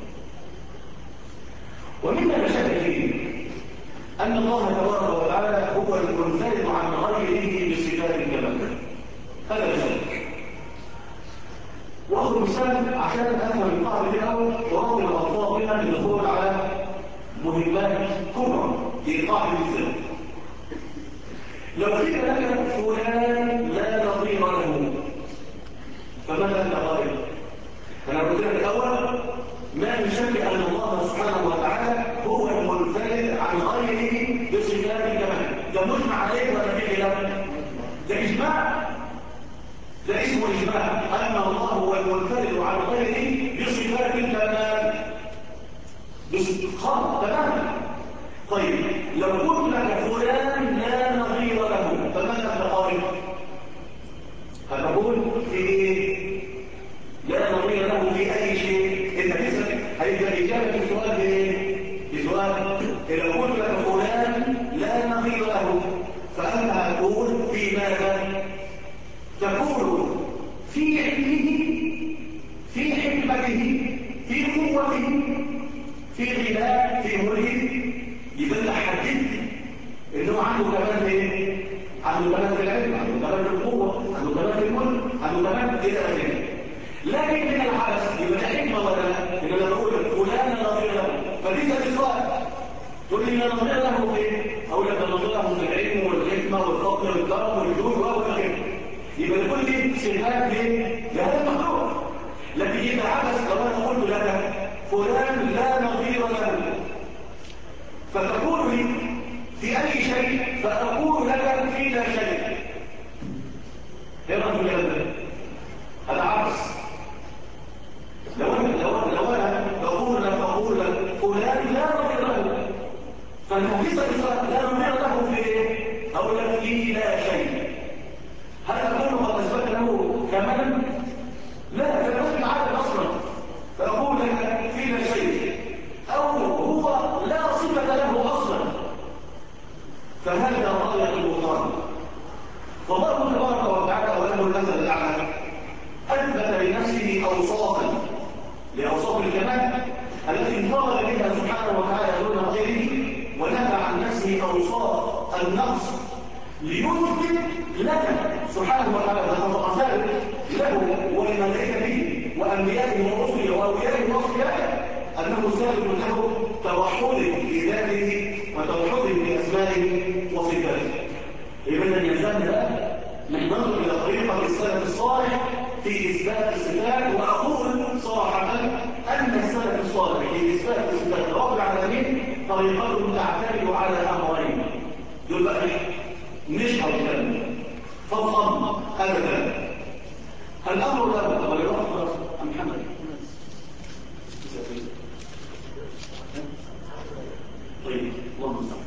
ومما نشهد فيه أن الله تبارك وتعالى هو المنفرد عن غيره بصفات الكمال، هذا لا شك. وأخذ مثال عشان أفهم القاعدة الأول وأخذ الأطلاق بها للدخول على مهمات كبرى في قاعدة الإسلام. لو قيل لك فلان لا نظير له فماذا أنت قائل؟ أنا قلت لك الأول ما من شك أن الله سبحانه وتعالى هو المنفرد عن غيره بصفات الكمال. ده مجمع عليه ولا فيه خلاف؟ ده إجماع، ده اسمه إجماع أن الله هو المنفرد عن غيره بصفات الكمال خالص تماما. طيب لو قلت لك فلان لا نظير له فماذا تقول؟ هتقول في ايه؟ لا نظير له في اي شيء. انت تسال هيبقى الاجابه في سؤال بايه؟ بسؤال. لو قلت لك فلان لا نظير له فانت هتقول في ماذا؟ تقول في علمه، في حكمته، في قوته، في غناه، في ملكه. يبقى انت حددت انه عنده كمان ايه؟ عنده كمان في العلم، عنده كمان في القوه، عنده كمان في الملك، عنده كمان الى اخره. لكن من الحدث يبقى ده حكمه ولا لا؟ ان انا بقول فلان نظير له فدي تلقاء تقول لي لا نظير له ايه؟ اقول لك نظير له في العلم والحكمه والفضل والكرم والجود والى اخره. يبقى كل دي صفات لهذا المخلوق. لكن اذا حدث لو انا قلت لك فلان لا نظير له فتقول لي في أي شيء فأقول لك في لا شيء. لا نظير له في ايه؟ أو لك فيه لا شيء. هل أكون قد أثبت له كمالا؟ لا، فالنص عادل أصلا، فأقول لك فيه لا شيء، أو هو لا صفة له أصلا، فهذا رأي البطلان. فالله تبارك وتعالى وله المثل الأعلى أثبت لنفسه أوصافا لأوصاف الكمال التي انفرد بها سبحانه وتعالى دون غيره، ونفى عن نفسه أوصاف النقص ليثبت لك سبحانه وتعالى ذات ثابت له ولملائكته وأنبيائه ورسله وأوليائه وأصفيائه أنه ثابت له توحده في ذاته وتوحده في أسمائه وصفاته. إذا يلزمنا من ننظر إلى طريقة السلف الصالح في إثبات الصفات، وأقول صراحة أن السلف الصالح في إثبات صفات رب العالمين طريقته تعتمد على أمرين، دول بقى نشهر الكلام فضلا أبدا. الأمر الأول وليوفر محمد طيب اللهم صل.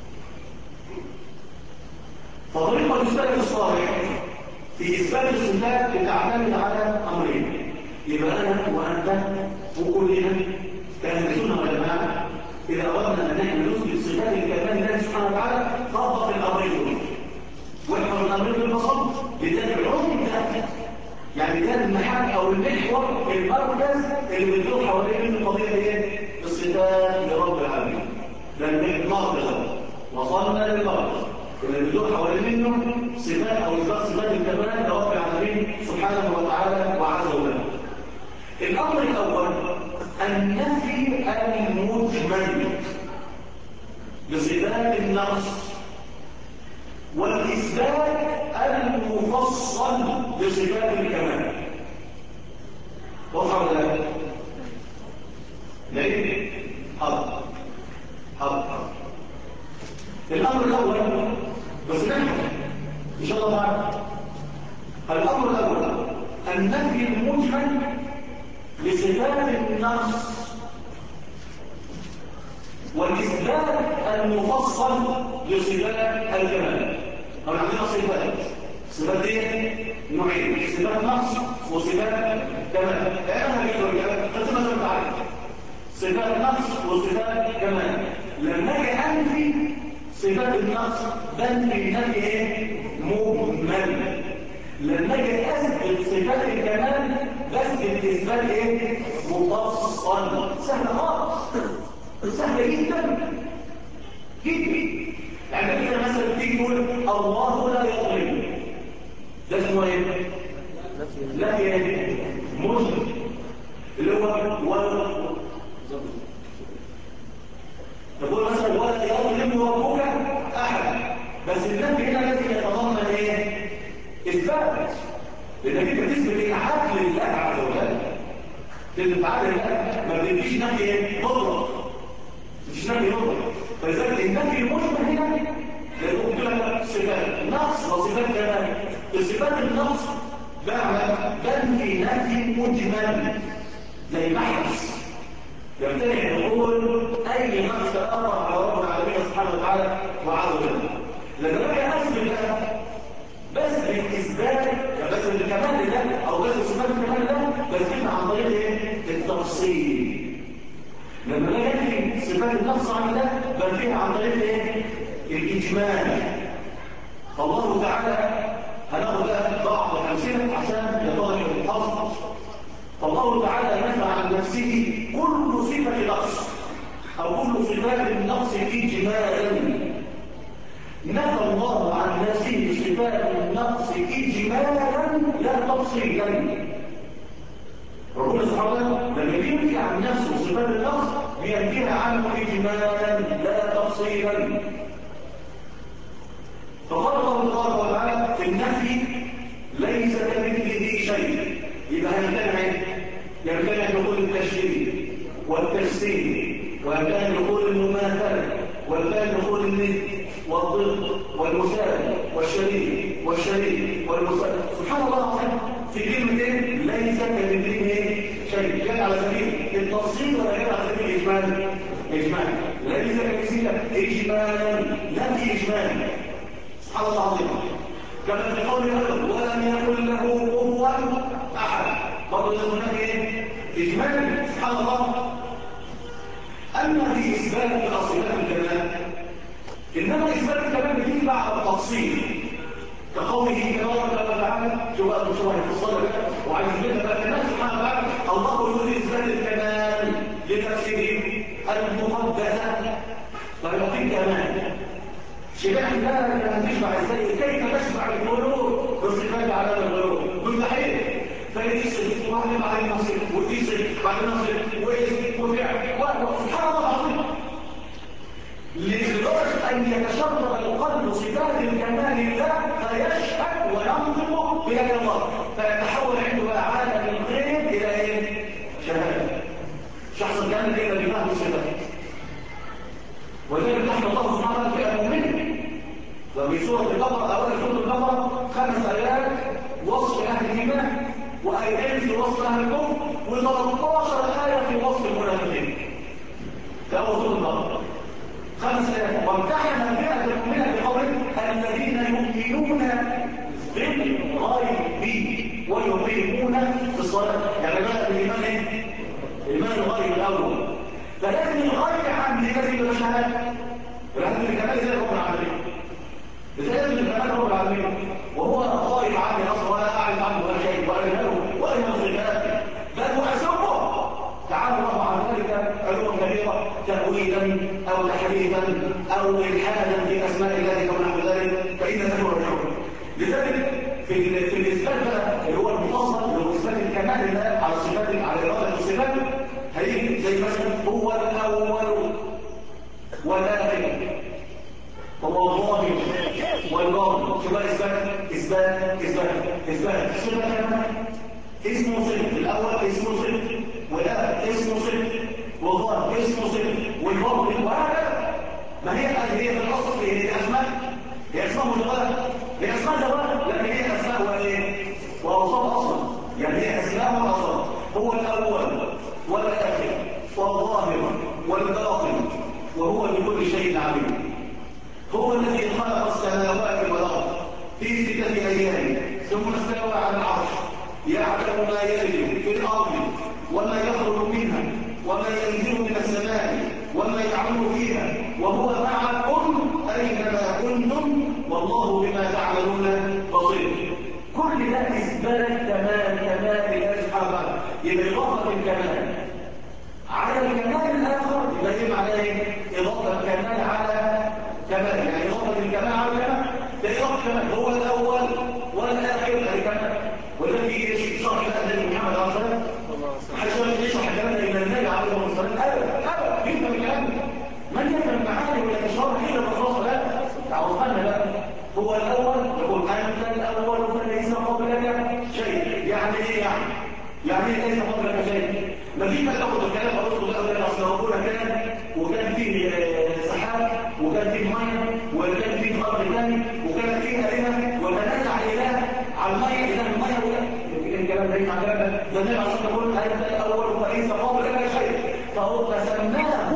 فطريقة السلف الصالح في إثبات الصفات بتعتمد على أمرين، يبقى أنا وأنت وكلنا كأهل سنة وجماعة إذا أردنا أن نحن نثبت صفات الكمال لله سبحانه وتعالى نطبق الأمرين واحفظ الأمرين بالبساطة، لذلك العمق ده يعني ده المحك أو المحور المركز اللي بتدور حوالين القضية دي الصفات لرب العالمين. ده المركز وصلنا للمركز اللي بيدور حوالين منه صفات او اثبات صفات الكمال لرب العالمين سبحانه وتعالى وعز وجل. الامر الاول النفي المجمل بصفات النقص، والاثبات المفصل بصفات الكمال. وصل ولا لا؟ ليه؟ حاضر حاضر. الامر الاول بس نحن ان شاء الله تعالى. الامر الاول النفي المجمل لصفات النقص، والاثبات المفصل لصفات الكمال. لو عندنا صفات ايه؟ نوعين، صفات نقص وصفات كمال. انا هجيب قسمه زي ما انت عارف، صفات نقص وصفات كمال. لما اجي انفي صفات النقص بنفي نفي ايه؟ مجمل. لما اجي اثبت صفات الكمال بثبت اثبات ايه؟ مفصل. سهله خالص، سهله جدا جدا. يعني كده مثلا تيجي تقول الله لا يظلم، ده اسمه ايه؟ لا ايه؟ مجمل، اللي هو تقول مثلا ولا يظلم ربك احد، بس النفي هنا لازم يتضمن ايه؟ اثبات، لانك انت تثبت ايه؟ عدل الله عز وجل. تثبت عدل الله، ما بتديش نفي ايه؟ مطلق، مش نفي مطلق. فلذلك النفي المجمل هنا لانه قلت لك صفات نقص وصفات كمال. الصفات النقص بعمل بنفي نفي مجمل زي محبس يمتنع دخول اي نقص اخر على رب العالمين سبحانه وتعالى وعز وجل. لما باجي اثبت بس بالاثبات بس بالكمال ده او بس صفات الكمال ده بثبتها عن طريق ايه؟ التفصيل. لما باجي انفي صفات النقص عن ده بنفيها عن طريق ايه؟ الاجمال. فالله تعالى هناخد بعض الامثله عشان يتضح الحظ. فالله تعالى نفى عن نفسه كل صفة نقص أو كل صفات النقص إجمالا. نفى الله عن نفسه صفات النقص إجمالا لا تفصيلا. ربنا سبحانه لما بينفي عن نفسه صفات النقص بينفيها عنه إجمالا لا تفصيلا. فقال الله تبارك وتعالى في النفي ليس كمثله شيء، يبقى يمتنع دخول التشبيه والتجسيم، ويمتنع دخول المماثله، ويمتنع دخول الند والضد والمساوي والشريك والمساوي. سبحان الله العظيم في كلمتين ليس كمثله شيء، جاء على سبيل التفصيل ولا جاء على سبيل الاجمال؟ اجمال. ليس كمثله اجمالا نفي إجمالي سبحان الله العظيم. كما في قوله ولم يكن له كفوا أحد، برضه ده نفي إجمالي سبحان الله. أما في إثبات صفات الكمال، إنما إثبات الكمال بتيجي بعد التفصيل، كقوله تبارك وتعالى شو بقى شويه في الصلاه وعايز كده بقى الناس سبحانه وتعالى الله يريد اثبات الكمال لنفسه المقدسه فيعطيك كمال. شباب لا تشبع ازاي؟ كيف تشبع القلوب بصفات على الغيوب؟ مستحيل. فيصل وعلم على النصر ويصل بعد النصر وفعل سبحان الله العظيم. لدرجة أن يتشرب القلب صفات الكمال لله فيشهد وينطق بيد الله، فيتحول عنده عالم الغيب إلى إيه؟ شهادة. شخص كامل إلى بفهم الصفات. ولذلك نحن الله سبحانه وتعالى في المؤمنين. وفي سورة البقرة أول سورة البقرة 5 آيات وصف أهل الإيمان، وآيتين في وصف أهل الكفر، و13 آية في وصف المنافقين. ده أول سورة البقرة 5 آيات. وامتحن الفئة المؤمنة بقوله الذين يؤمنون بالغيب ويقيمون الصلاة. يعني بقى الإيمان إيه؟ الإيمان الغيب الأول. فلازم الغيب عندي لازم يبقى شهادة. ولازم الكمال زي رب العالمين. لازم الكمال رب العالمين. وهو غايب عني أصلا ولا أعرف عنه ولا شيء ولا ينهره ولا ينصفاته بل وأسره. تعالى الله عن ذلك علوم كبيرة تأويلا أو تحريفا أو إلحادا في أسماء الله ونحو ذلك فإن له الحكم. لذلك في الإثبات اللي هو المفصل اللي هو إثبات الكمال لله على صفات على إرادة الصفات هيجي زي مثلا هو الأول والآخر هو الظاهر والباطن. شو بقى إثبات صفة اسمه صفة. الأول اسمه صفة والآخر اسمه صفة والظاهر اسمه صفة والباطن وهكذا. ما هي في الأصل هي أسماء، هي أسماء متغيرة، هي أسماء زوال، لكن هي أسماء وإيه؟ وأوصاف أصلا. يعني هي أسماء وأوصاف. هو الأول والآخر والظاهر والباطن وهو بكل شيء عليم. هو الذي خلق السماوات والأرض في 6 أيام ثم استوى على العرش يعلم ما يلج في الأرض وما يخرج منها وما ينزل من السماء وما يعمل فيها وهو معكم أينما كنتم والله بما تعملون بصير. كل ده إثبات كمال الله سبحانه وتعالى. يبقى إضافة الكمال على الكمال الآخر يبقى إيه معناه إيه؟ إضافة الكمال على كمال، يعني إضافة الكمال على الكمال ده إضافة الكمال. هو الأول والآخر الكمال. والذي يشرح النبي محمد عليه الصلاة والسلام حتى يشرح الكلام إلى النبي عليه الصلاة والسلام أبدا يفهم الكلام. من يفهم معاني ولا تشرح إلا الرسول لا تعرفنا بقى. هو الأول يقول أنت الأول فليس قبلك شيء. يعني إيه يعني إيه ليس قبلك شيء؟ ما فيش بقى تاخد الكلام أرسل بقى ولا أصل ربنا كان وكان فيه سحاب وكان فيه مية وكان فيه أرض ثاني وكان فيه آلهة وتنازع إله على المية إله المية ولا الكلام ده مع كلام ده النبي عليه الصلاة والسلام قال أنت الأول فليس قبلك شيء. فهو فسماه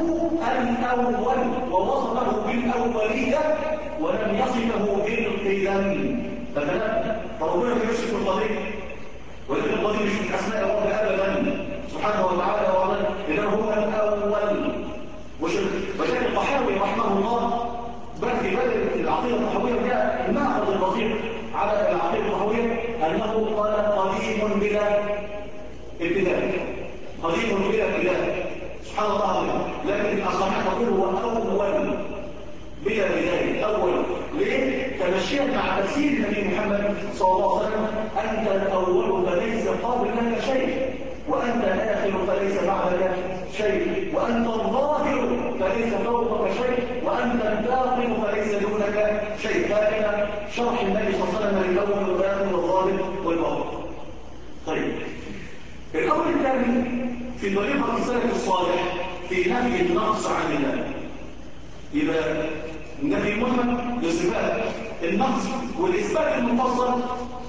الأول ووصفه بالأولية ولم يصفه بالقدم. فربنا ما يمشي في الطريق ولكن القدير مش من أسماء الله أبدا سبحانه وتعالى وعلا إنه هو الأول. وشيخ الطحاوي رحمه الله بل في بدل العقيدة الطحاوية جاء المأخذ البسيط على العقيدة الطحاوية أنه قال قديم بلا ابتداء. قديم بلا ابتداء سبحان الله العظيم. لكن الأصحاح تقول هو أول بلا بداية. أول ليه؟ تمشيا مع تفسير النبي محمد صلى الله عليه وسلم أنت الأول فليس قابل لك شيء وأنت الآخر فليس بعدك شيء وأنت الظاهر فليس فوقك شيء وأنت الباطن فليس دونك شيء. هكذا شرح النبي صلى الله عليه وسلم للأول والآخر والظاهر والباطن. طيب الأمر الثاني في طريقة السلف الصالح في نفي النقص عن الله. يبقى النفي المهم لصفات النقص والإثبات المفصل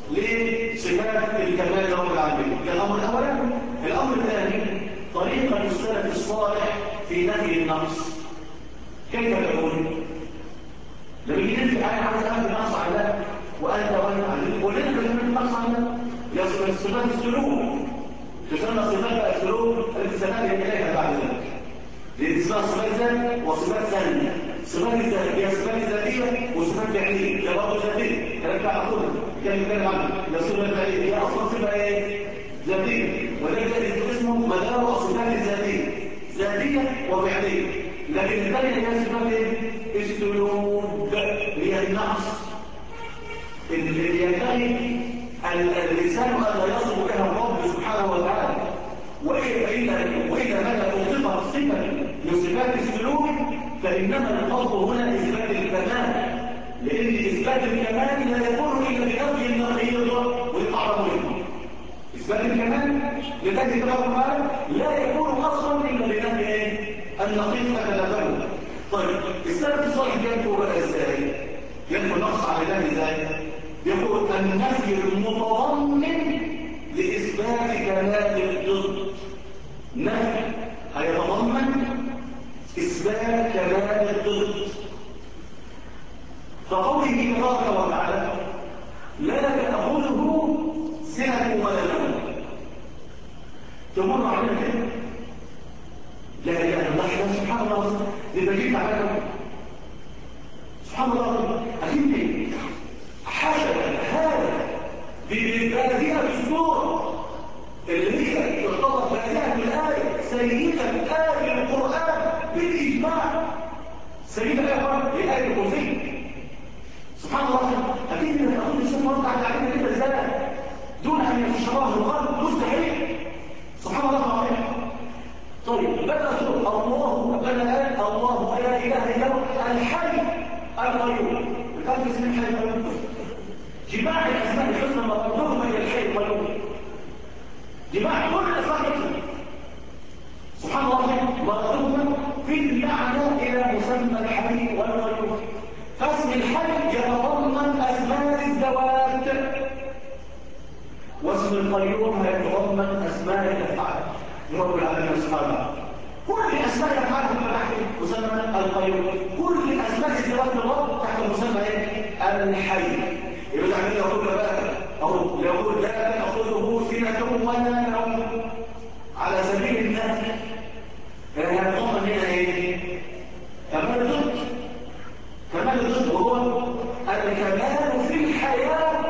لصفات الكمال رب العالمين. ده الأمر الأولاني. الأمر الثاني طريقة السلف الصالح في نفي النقص. كيف تكون؟ عايز أعمل نقص على ده وأنت وأنت وليه بتعمل نقص على ده؟ يا صفات السلوك تسمى صفات بقى السلوك الالتزامات اللي إليها بعد ذلك. دي اسمها صفات ذات وصفات ثانية. صفات الذاتية هي صفات ذاتية وصفات فعلية. هي برضه ذاتية. كلام بتاع أخونا كان يتكلم عنها. هي صفات فعلية. هي أصلا صفة إيه؟ ذاتية. وذلك اسمه مدار الصفات الذاتية. ذاتية وفعلية. لكن الثانية هي صفات إيه؟ السلوك. هي النقص اللي ينبغي الإنسان أن يصف بها الرب سبحانه وتعالى. وإذا مدى توصفها صفة من صفات السلوك فإنما القصد هنا إثبات الكمال، لأن إثبات الكمال لا يكون إلا بنفي النقيض والأعراض منه. إثبات الكمال لذلك تبارك لا يكون أصلا إلا بنفي النقيض فتنافره. طيب السلف الصالح ينفوا بقى إزاي؟ ينفوا النقص على الله إزاي؟ يقول النفي المتضمن لإثبات كمال الضد. نفي هيتضمن إثبات كمال الضد. فقوله تبارك وتعالى لا تأخذه سنة ولا نوم. تمر علينا كده لا إله إلا الله سبحان الله لبجيب على سبحان الله أكيد ليه حسب هذا ببادئة السورة اللي هي تعتبر بادئة الآية سيدة آية القرآن بالإجماع. سيدة آية هي آية الكرسي. سبحان الله أكيد إذا تقول الشيخ مرضى علينا كده إزاي دون أن يفشرها القلب مستحيل. سبحان الله العظيم. طيب بدأ الله بدأ الله لا إله إلا هو الحي القيوم. بكم اسم الحي القيوم؟ جماع الأسماء الحسنى مطلوبة إلى الحي القيوم. جماع كل الأسماء الحسنى سبحان الله مطلوبة في المعنى إلى مسمى الحي والقيوم. فاسم الحي يتضمن أسماء الذوات واسم القيوم يتضمن أسماء الأفعال. رب العالمين سبحانه كل أسماء الأفعال تحت مسمى القيوم. كل أسماء الذوات الرب تحت مسمى الحي. يبقى عندنا يقول بقى أو يقول لا تأخذه سنة ولا نوم على سبيل النفي. يتضمن هنا إيه؟ كمال الضد. كمال الضد وهو الكمال في الحياة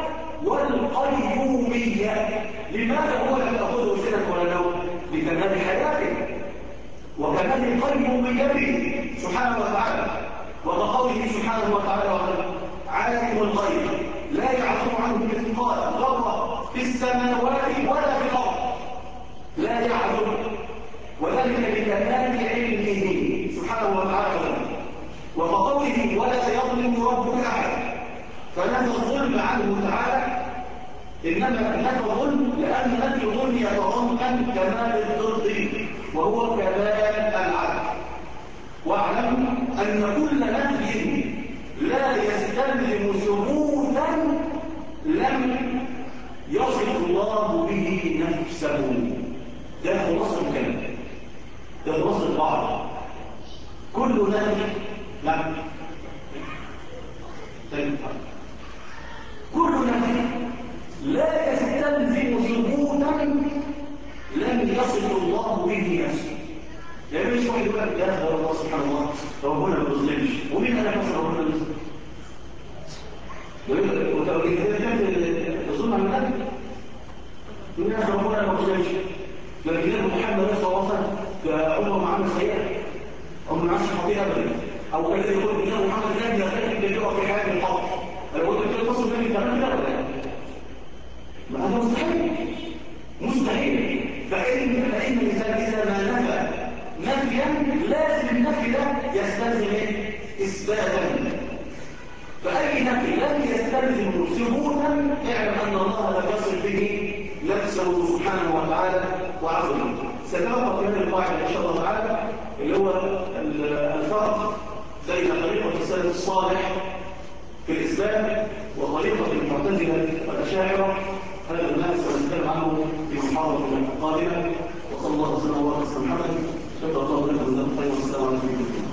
والقيومية. لماذا هو لا تأخذه سنة ولا نوم؟ لكمال حياته وكمال قيوميته سبحانه وتعالى. وكقوله سبحانه وتعالى عالم الغيب لا يعزب عنه مثقال ذرة في السماوات ولا في الأرض. لا يعزب وذلك لكمال علمه سبحانه وتعالى. وكقوله ولا يظلم ربك أحد. فنفى الظلم عنه تعالى إنما نفى الظلم لأن نفي الظلم يتضمن كمال الضد وهو كمال العدل. واعلم أن كل نفي لا يستلزم ثبوتا لم يصف الله به نفسه. ده خلاصة الكلام. ده خلاصة البعض. كل نفي لا كل نفي لا يستلزم ثبوتا لم يصف الله به نفسه. يعني مش واحد يقول لك يا اخي الله سبحانه الله ربنا ما بيظلمش ومين انا فاكر ربنا بيظلم؟ الظلم على النبي مين اخر ربنا ما بيظلمش؟ لكن محمد صلى الله عليه وسلم كأمه معامل سيئة أو من عشر خطيئة أبدا أو كان يقول إن محمد نبي يختلف بالجوع في حياة الحق. أنا قلت لك تصل نبي كمان كده ولا ما هذا مستحيل مستحيل. فإن الإنسان إذا ما نفى نفيا لازم النفي ده يستلزم إثباتا. فأي نفي لم يستلزم ثبوتا اعلم أن الله لم يصل به نفسه سبحانه وتعالى وعظمه. سنبقى في هذه القاعدة إن شاء الله تعالى اللي هو الفرق بين طريقة السلف الصالح في الإسلام وطريقة المعتزلة والأشاعرة. هذا الناس سنتكلم عنه في محاضرة قادمة. وصلى الله وسلم وبارك على محمد. شكرا الله لكم. والسلام عليكم.